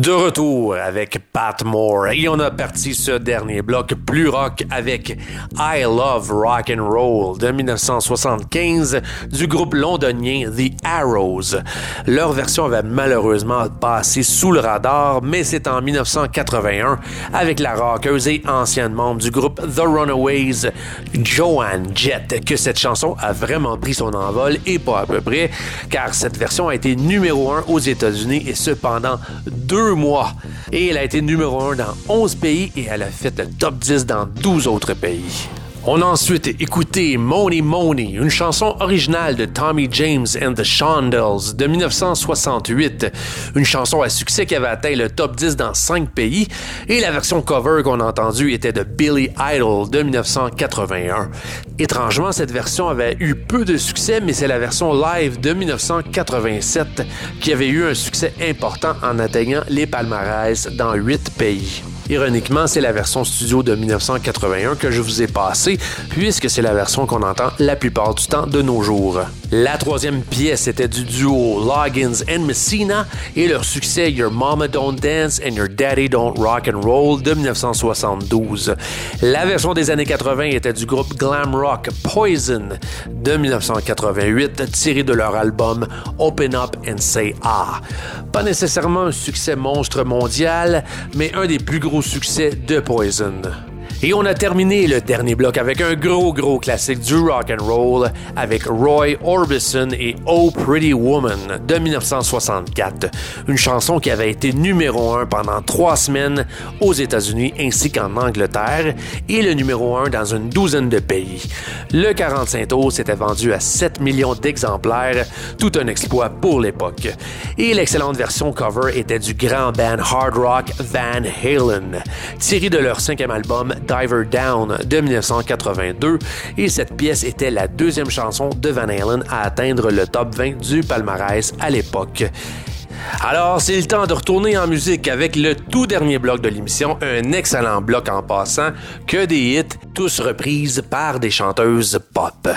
De retour avec Pat Moore et on a parti ce dernier bloc plus rock avec I Love Rock and Roll de dix-neuf cent soixante-quinze du groupe londonien The Arrows. Leur version avait malheureusement passé sous le radar, mais c'est en dix-neuf cent quatre-vingt-un avec la rockeuse et ancienne membre du groupe The Runaways, Joan Jett, que cette chanson a vraiment pris son envol et pas à peu près, car cette version a été numéro un aux États-Unis et cependant deux mois. Et elle a été numéro un dans onze pays et elle a fait le top dix dans douze autres pays. On a ensuite écouté Money Money, une chanson originale de Tommy James and the Shondells de dix-neuf cent soixante-huit, une chanson à succès qui avait atteint le top dix dans cinq pays, et la version cover qu'on a entendue était de Billy Idol de dix-neuf cent quatre-vingt-un. Étrangement, cette version avait eu peu de succès, mais c'est la version live de dix-neuf cent quatre-vingt-sept qui avait eu un succès important en atteignant les palmarès dans huit pays. Ironiquement, c'est la version studio de dix-neuf cent quatre-vingt-un que je vous ai passée, puisque c'est la version qu'on entend la plupart du temps de nos jours. La troisième pièce était du duo Loggins and Messina et leur succès Your Mama Don't Dance and Your Daddy Don't Rock and Roll de dix-neuf cent soixante-douze. La version des années quatre-vingt était du groupe glam rock Poison de dix-neuf cent quatre-vingt-huit, tiré de leur album Open Up and Say Ah. Pas nécessairement un succès monstre mondial, mais un des plus gros succès de Poison. Et on a terminé le dernier bloc avec un gros gros classique du rock and roll avec Roy Orbison et Oh Pretty Woman de dix-neuf cent soixante-quatre, une chanson qui avait été numéro un pendant trois semaines aux États-Unis ainsi qu'en Angleterre et le numéro un dans une douzaine de pays. Le quarante-cinq tours s'était vendu à sept millions d'exemplaires, tout un exploit pour l'époque. Et l'excellente version cover était du grand band hard rock Van Halen, tiré de leur cinquième album Diver Down de dix-neuf cent quatre-vingt-deux, et cette pièce était la deuxième chanson de Van Halen à atteindre le top vingt du palmarès à l'époque. Alors, c'est le temps de retourner en musique avec le tout dernier bloc de l'émission, un excellent bloc en passant, que des hits, tous reprises par des chanteuses pop.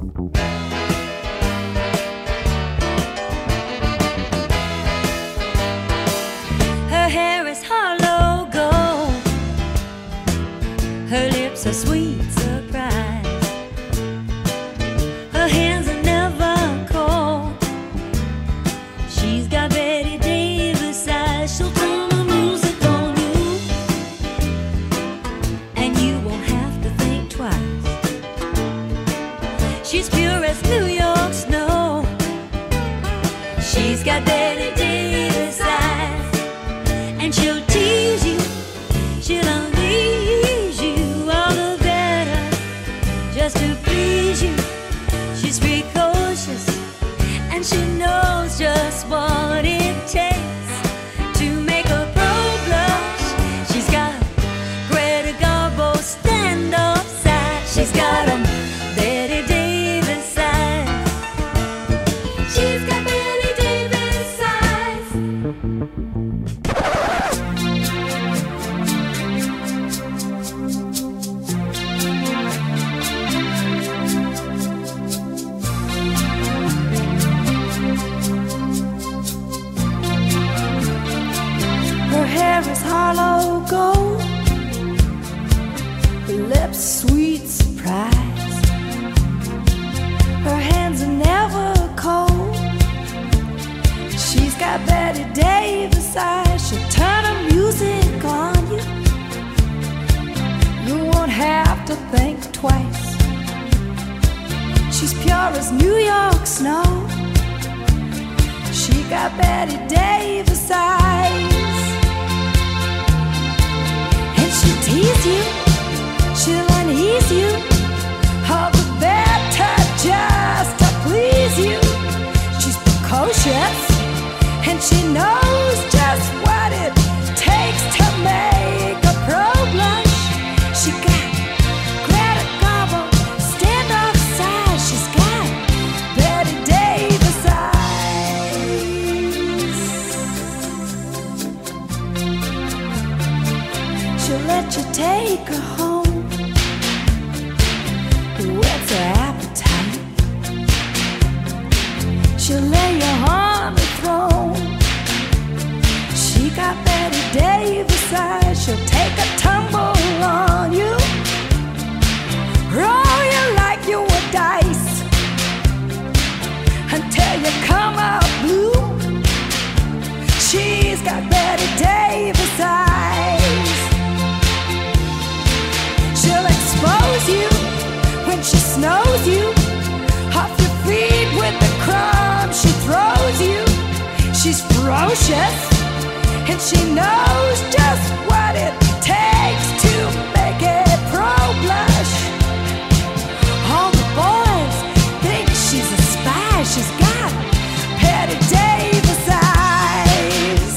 Her hair is hollow gold. Her lips are sweet surprise. Her hands are never cold. She's got Betty Davis eyes. She'll turn the music on you, and you won't have to think twice. She's pure as New York snow. She's got Betty Davis eyes, and she'll tease you. She'll unleash you all the better just to please you. She's precocious, and she knows just what it takes to make a pro blush. She's got Greta Garbo stand-up side. She's got a Betty Davis eyes. She's got Betty Davis eyes. Her hair is hollow gold, her lips sweet surprise. Her hands are never cold. She's got Betty Davis eyes. She'll turn her music on you. You won't have to think twice. She's pure as New York snow. She got Betty Davis eyes. And she'll tease you, she'll unease you, all the better just to please you. She's precocious, and she knows just what it takes to make a pro blush. She got Greta Garbo stand-up side. She's got Betty Davis eyes. She'll let you take her home got Betty Davis eyes. She'll expose you when she snows you off your feet with the crumbs she throws you. She's ferocious and she knows just what it takes to make a pro blush. All the boys think she's a spy. She's got Betty Davis eyes.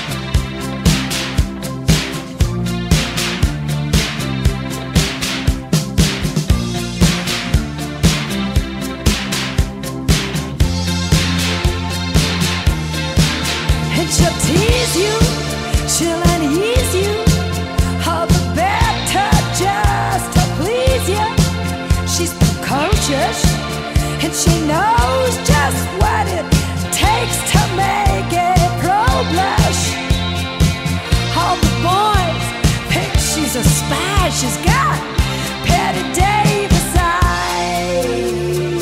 And she'll tease you, she'll unease you, all the better just to please you. She's precocious and she knows just what it takes to make a pro blush. All the boys think she's a spy. She's got Betty Davis eyes.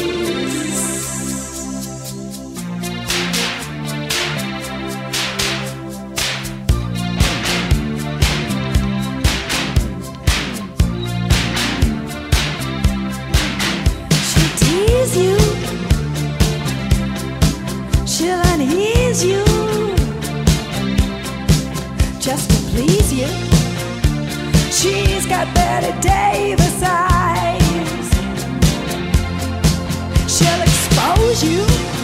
She'll tease you, she'll unease you, just to please you. She's got Betty Davis eyes. She'll expose you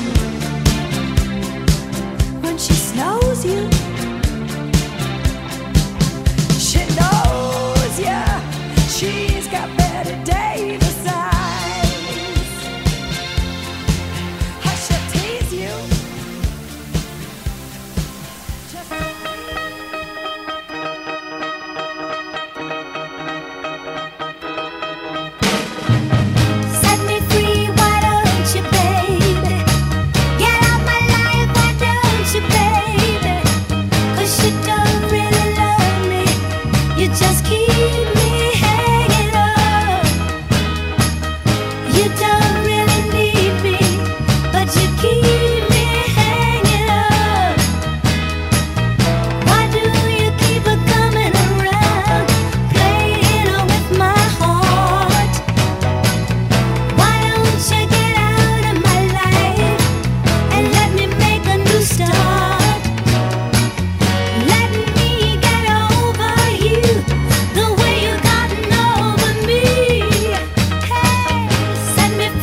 when she snows you. She knows ya. She's got Betty Davis eyes. I shall tease you. Just Set me free, why don't you, baby? Get out my life, why don't you, baby? 'Cause you don't really love me, you just keep me hanging up. You don't really need me, but you keep me hanging up. Why do you keep a coming around, playing with my heart? Why don't you get out of my life and let me make a new start? Let me get over you the way you gotten over me. Hey, set me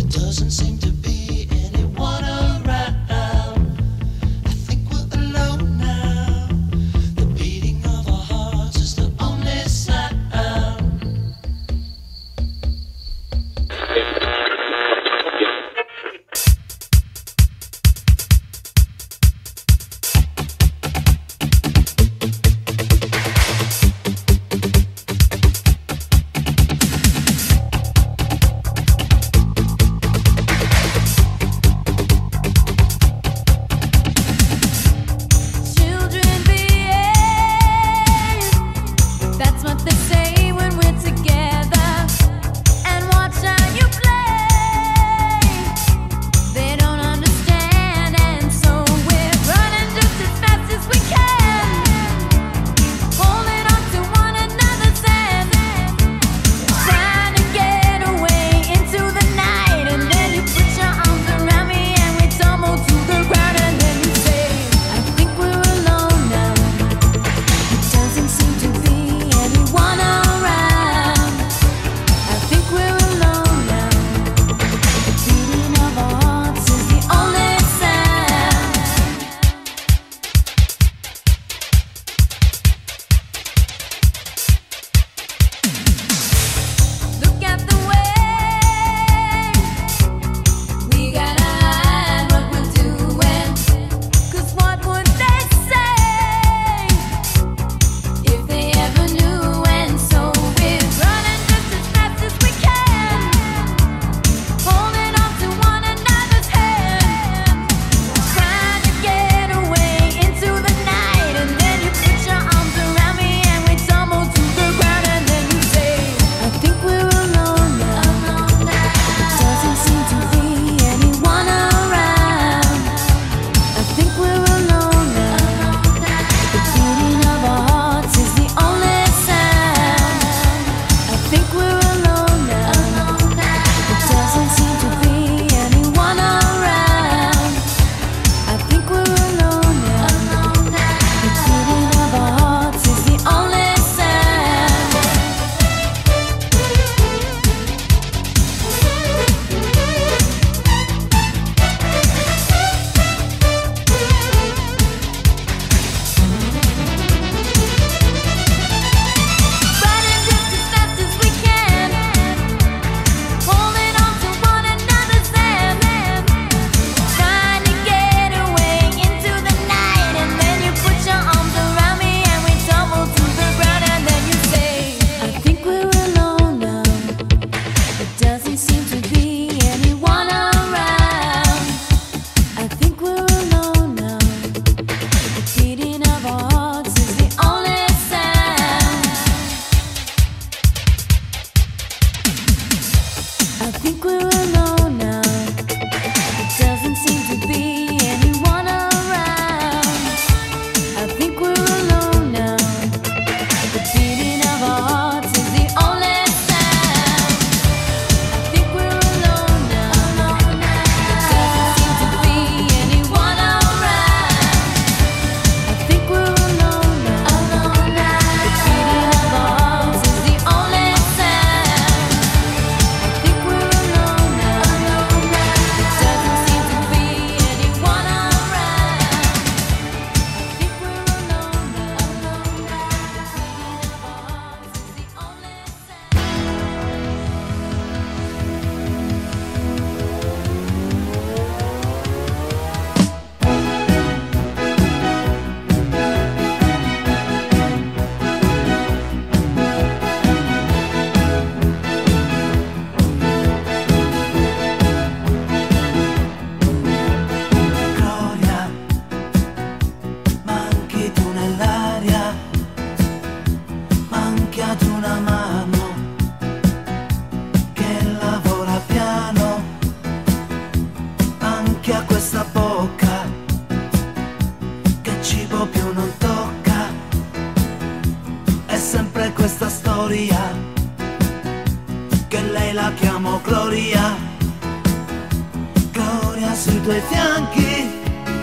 sui tuoi fianchi,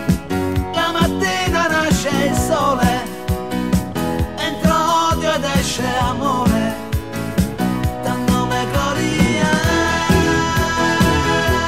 la mattina nasce il sole, entra odio ed esce amore, dal nome gloria.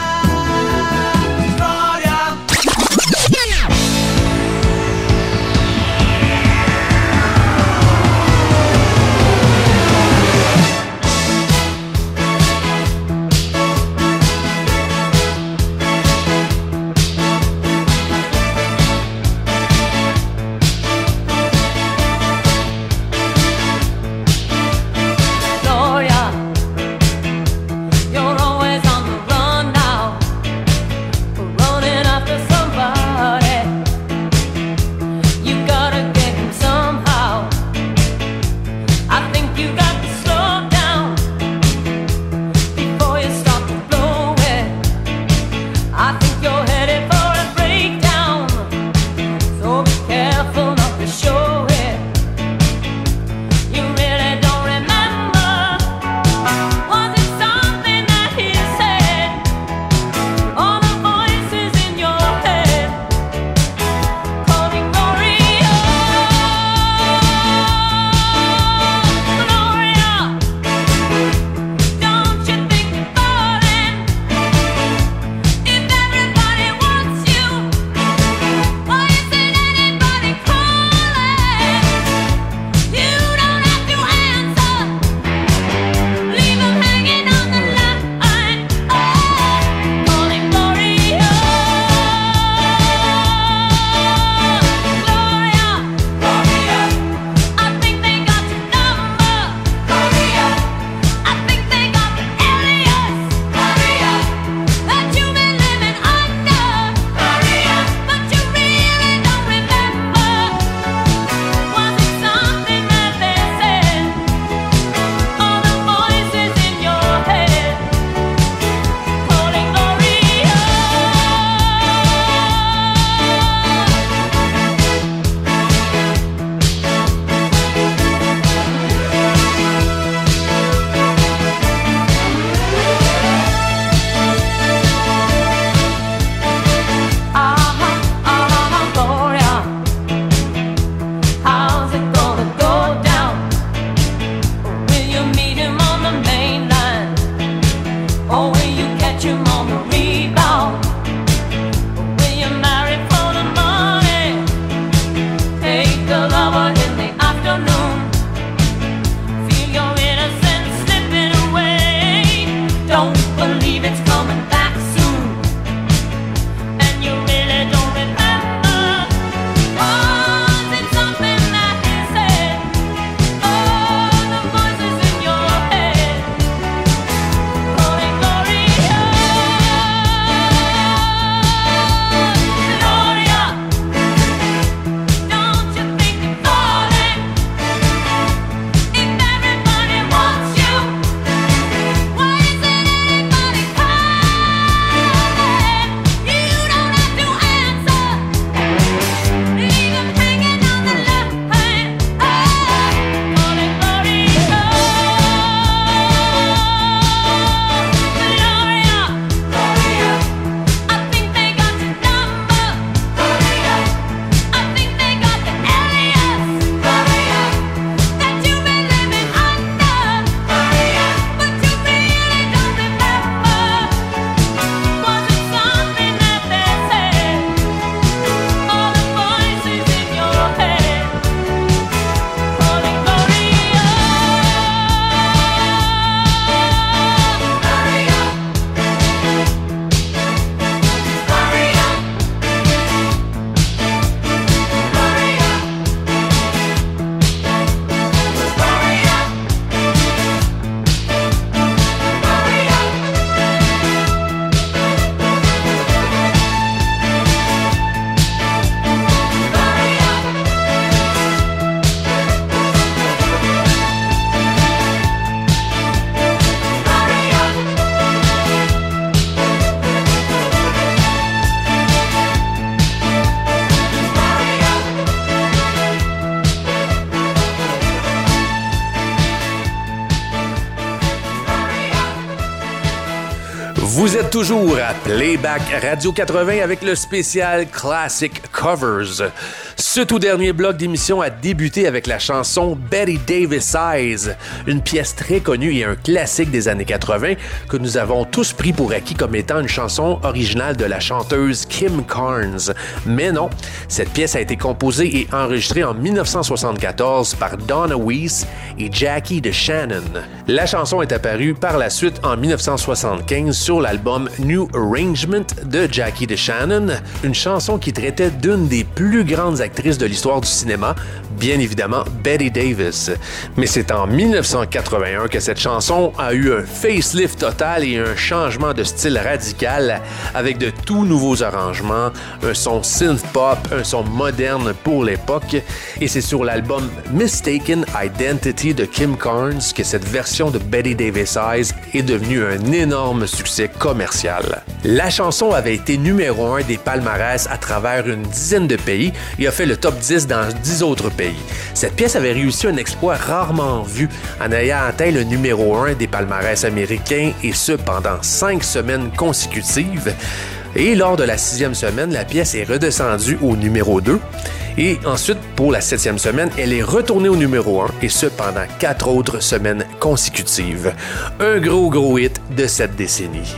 Vous êtes toujours à Playback Radio quatre-vingts avec le spécial Classic Covers. Ce tout dernier bloc d'émission a débuté avec la chanson Betty Davis Eyes, une pièce très connue et un classique des années quatre-vingts que nous avons tous pris pour acquis comme étant une chanson originale de la chanteuse Kim Carnes. Mais non, cette pièce a été composée et enregistrée en dix-neuf cent soixante-quatorze par Donna Weiss et Jackie DeShannon. La chanson est apparue par la suite en dix-neuf cent soixante-quinze sur l'album New Arrangement de Jackie DeShannon, une chanson qui traitait d'une des plus grandes actrices de l'histoire du cinéma, bien évidemment Betty Davis. Mais c'est en dix-neuf cent quatre-vingt-un que cette chanson a eu un facelift total et un changement de style radical avec de tout nouveaux arrangements, un son synth-pop, un son moderne pour l'époque, et c'est sur l'album Mistaken Identity de Kim Carnes que cette version de Betty Davis Eyes est devenue un énorme succès commercial. La chanson avait été numéro un des palmarès à travers une dizaine de pays et a fait le top dix dans dix autres pays. Cette pièce avait réussi un exploit rarement vu en ayant atteint le numéro un des palmarès américains et ce pendant cinq semaines consécutives. Et lors de la sixième semaine, la pièce est redescendue au numéro deux. Et ensuite, pour la septième semaine, elle est retournée au numéro un, et ce pendant quatre autres semaines consécutives. Un gros gros hit de cette décennie.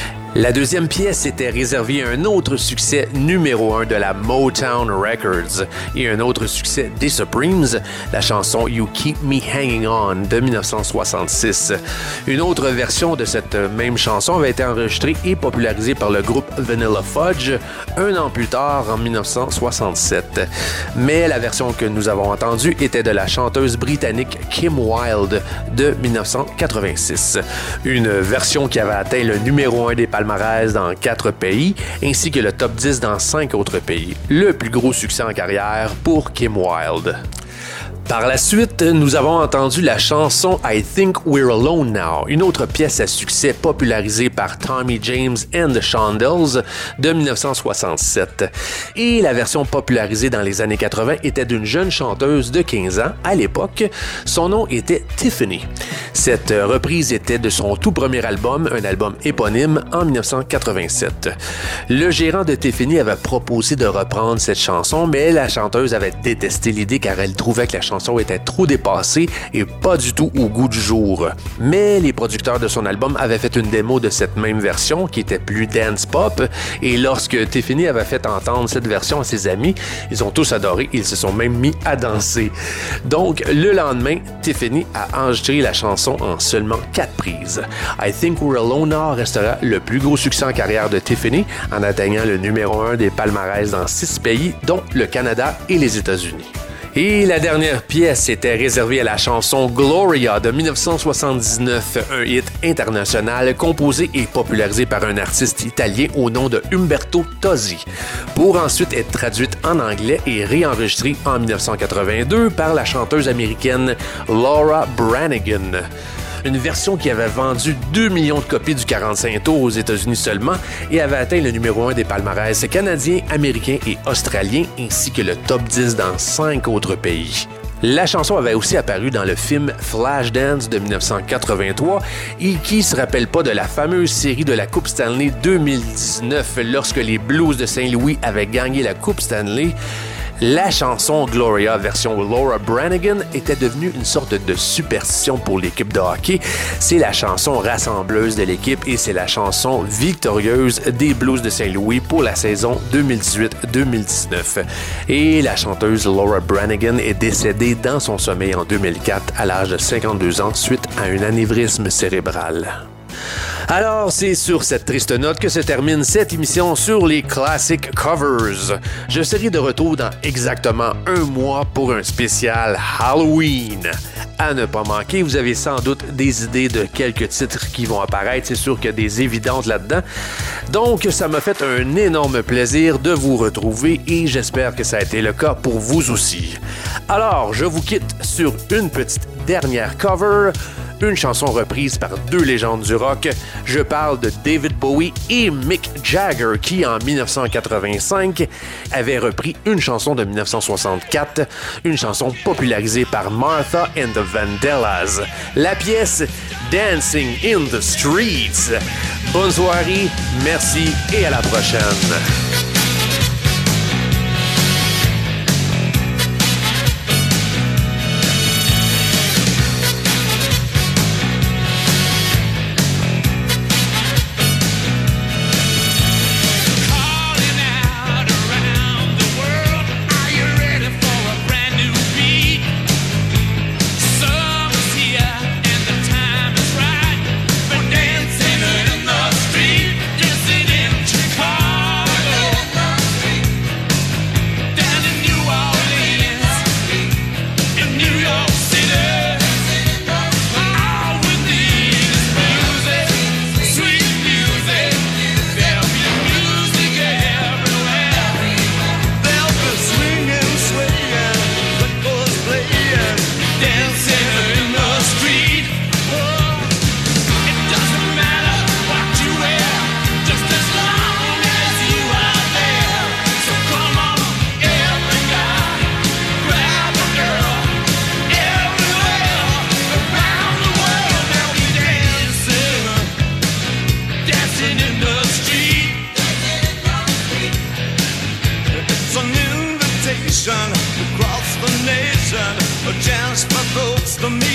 La deuxième pièce était réservée à un autre succès numéro un de la Motown Records et un autre succès des Supremes, la chanson You Keep Me Hanging On de dix-neuf cent soixante-six. Une autre version de cette même chanson avait été enregistrée et popularisée par le groupe Vanilla Fudge un an plus tard en dix-neuf cent soixante-sept. Mais la version que nous avons entendue était de la chanteuse britannique Kim Wilde de dix-neuf cent quatre-vingt-six. Une version qui avait atteint le numéro un des palmarès dans quatre pays, ainsi que le top dix dans cinq autres pays. Le plus gros succès en carrière pour Kim Wilde. Par la suite, nous avons entendu la chanson I Think We're Alone Now, une autre pièce à succès popularisée par Tommy James and the Shondells de dix-neuf cent soixante-sept. Et la version popularisée dans les années quatre-vingts était d'une jeune chanteuse de quinze ans à l'époque. Son nom était Tiffany. Cette reprise était de son tout premier album, un album éponyme, en dix-neuf cent quatre-vingt-sept. Le gérant de Tiffany avait proposé de reprendre cette chanson, mais la chanteuse avait détesté l'idée car elle trouvait que la chanson était trop dépassée et pas du tout au goût du jour. Mais les producteurs de son album avaient fait une démo de cette même version qui était plus dance pop et lorsque Tiffany avait fait entendre cette version à ses amis, ils ont tous adoré, ils se sont même mis à danser. Donc le lendemain, Tiffany a enregistré la chanson en seulement quatre prises. I Think We're Alone Now restera le plus gros succès en carrière de Tiffany en atteignant le numéro un des palmarès dans six pays, dont le Canada et les États-Unis. Et la dernière pièce était réservée à la chanson Gloria de dix-neuf cent soixante-dix-neuf, un hit international composé et popularisé par un artiste italien au nom de Umberto Tozzi, pour ensuite être traduite en anglais et réenregistrée en dix-neuf cent quatre-vingt-deux par la chanteuse américaine Laura Branigan. Une version qui avait vendu deux millions de copies du quarante-cinq tours aux États-Unis seulement et avait atteint le numéro un des palmarès canadiens, américains et australiens, ainsi que le top dix dans cinq autres pays. La chanson avait aussi apparu dans le film Flashdance de dix-neuf cent quatre-vingt-trois et qui se rappelle pas de la fameuse série de la Coupe Stanley deux mille dix-neuf lorsque les Blues de Saint-Louis avaient gagné la Coupe Stanley. La chanson Gloria version Laura Branigan était devenue une sorte de superstition pour l'équipe de hockey. C'est la chanson rassembleuse de l'équipe et c'est la chanson victorieuse des Blues de Saint-Louis pour la saison deux mille dix-huit deux mille dix-neuf. Et la chanteuse Laura Branigan est décédée dans son sommeil en deux mille quatre à l'âge de cinquante-deux ans suite à un anévrisme cérébral. Alors, c'est sur cette triste note que se termine cette émission sur les Classic Covers. Je serai de retour dans exactement un mois pour un spécial Halloween. À ne pas manquer, vous avez sans doute des idées de quelques titres qui vont apparaître. C'est sûr qu'il y a des évidentes là-dedans. Donc, ça m'a fait un énorme plaisir de vous retrouver et j'espère que ça a été le cas pour vous aussi. Alors, je vous quitte sur une petite dernière cover. Une chanson reprise par deux légendes du rock. Je parle de David Bowie et Mick Jagger qui, en dix-neuf cent quatre-vingt-cinq, avaient repris une chanson de dix-neuf cent soixante-quatre, une chanson popularisée par Martha and the Vandellas. La pièce Dancing in the Streets. Bonne soirée, merci et à la prochaine. Across the nation, a chance for folks to meet.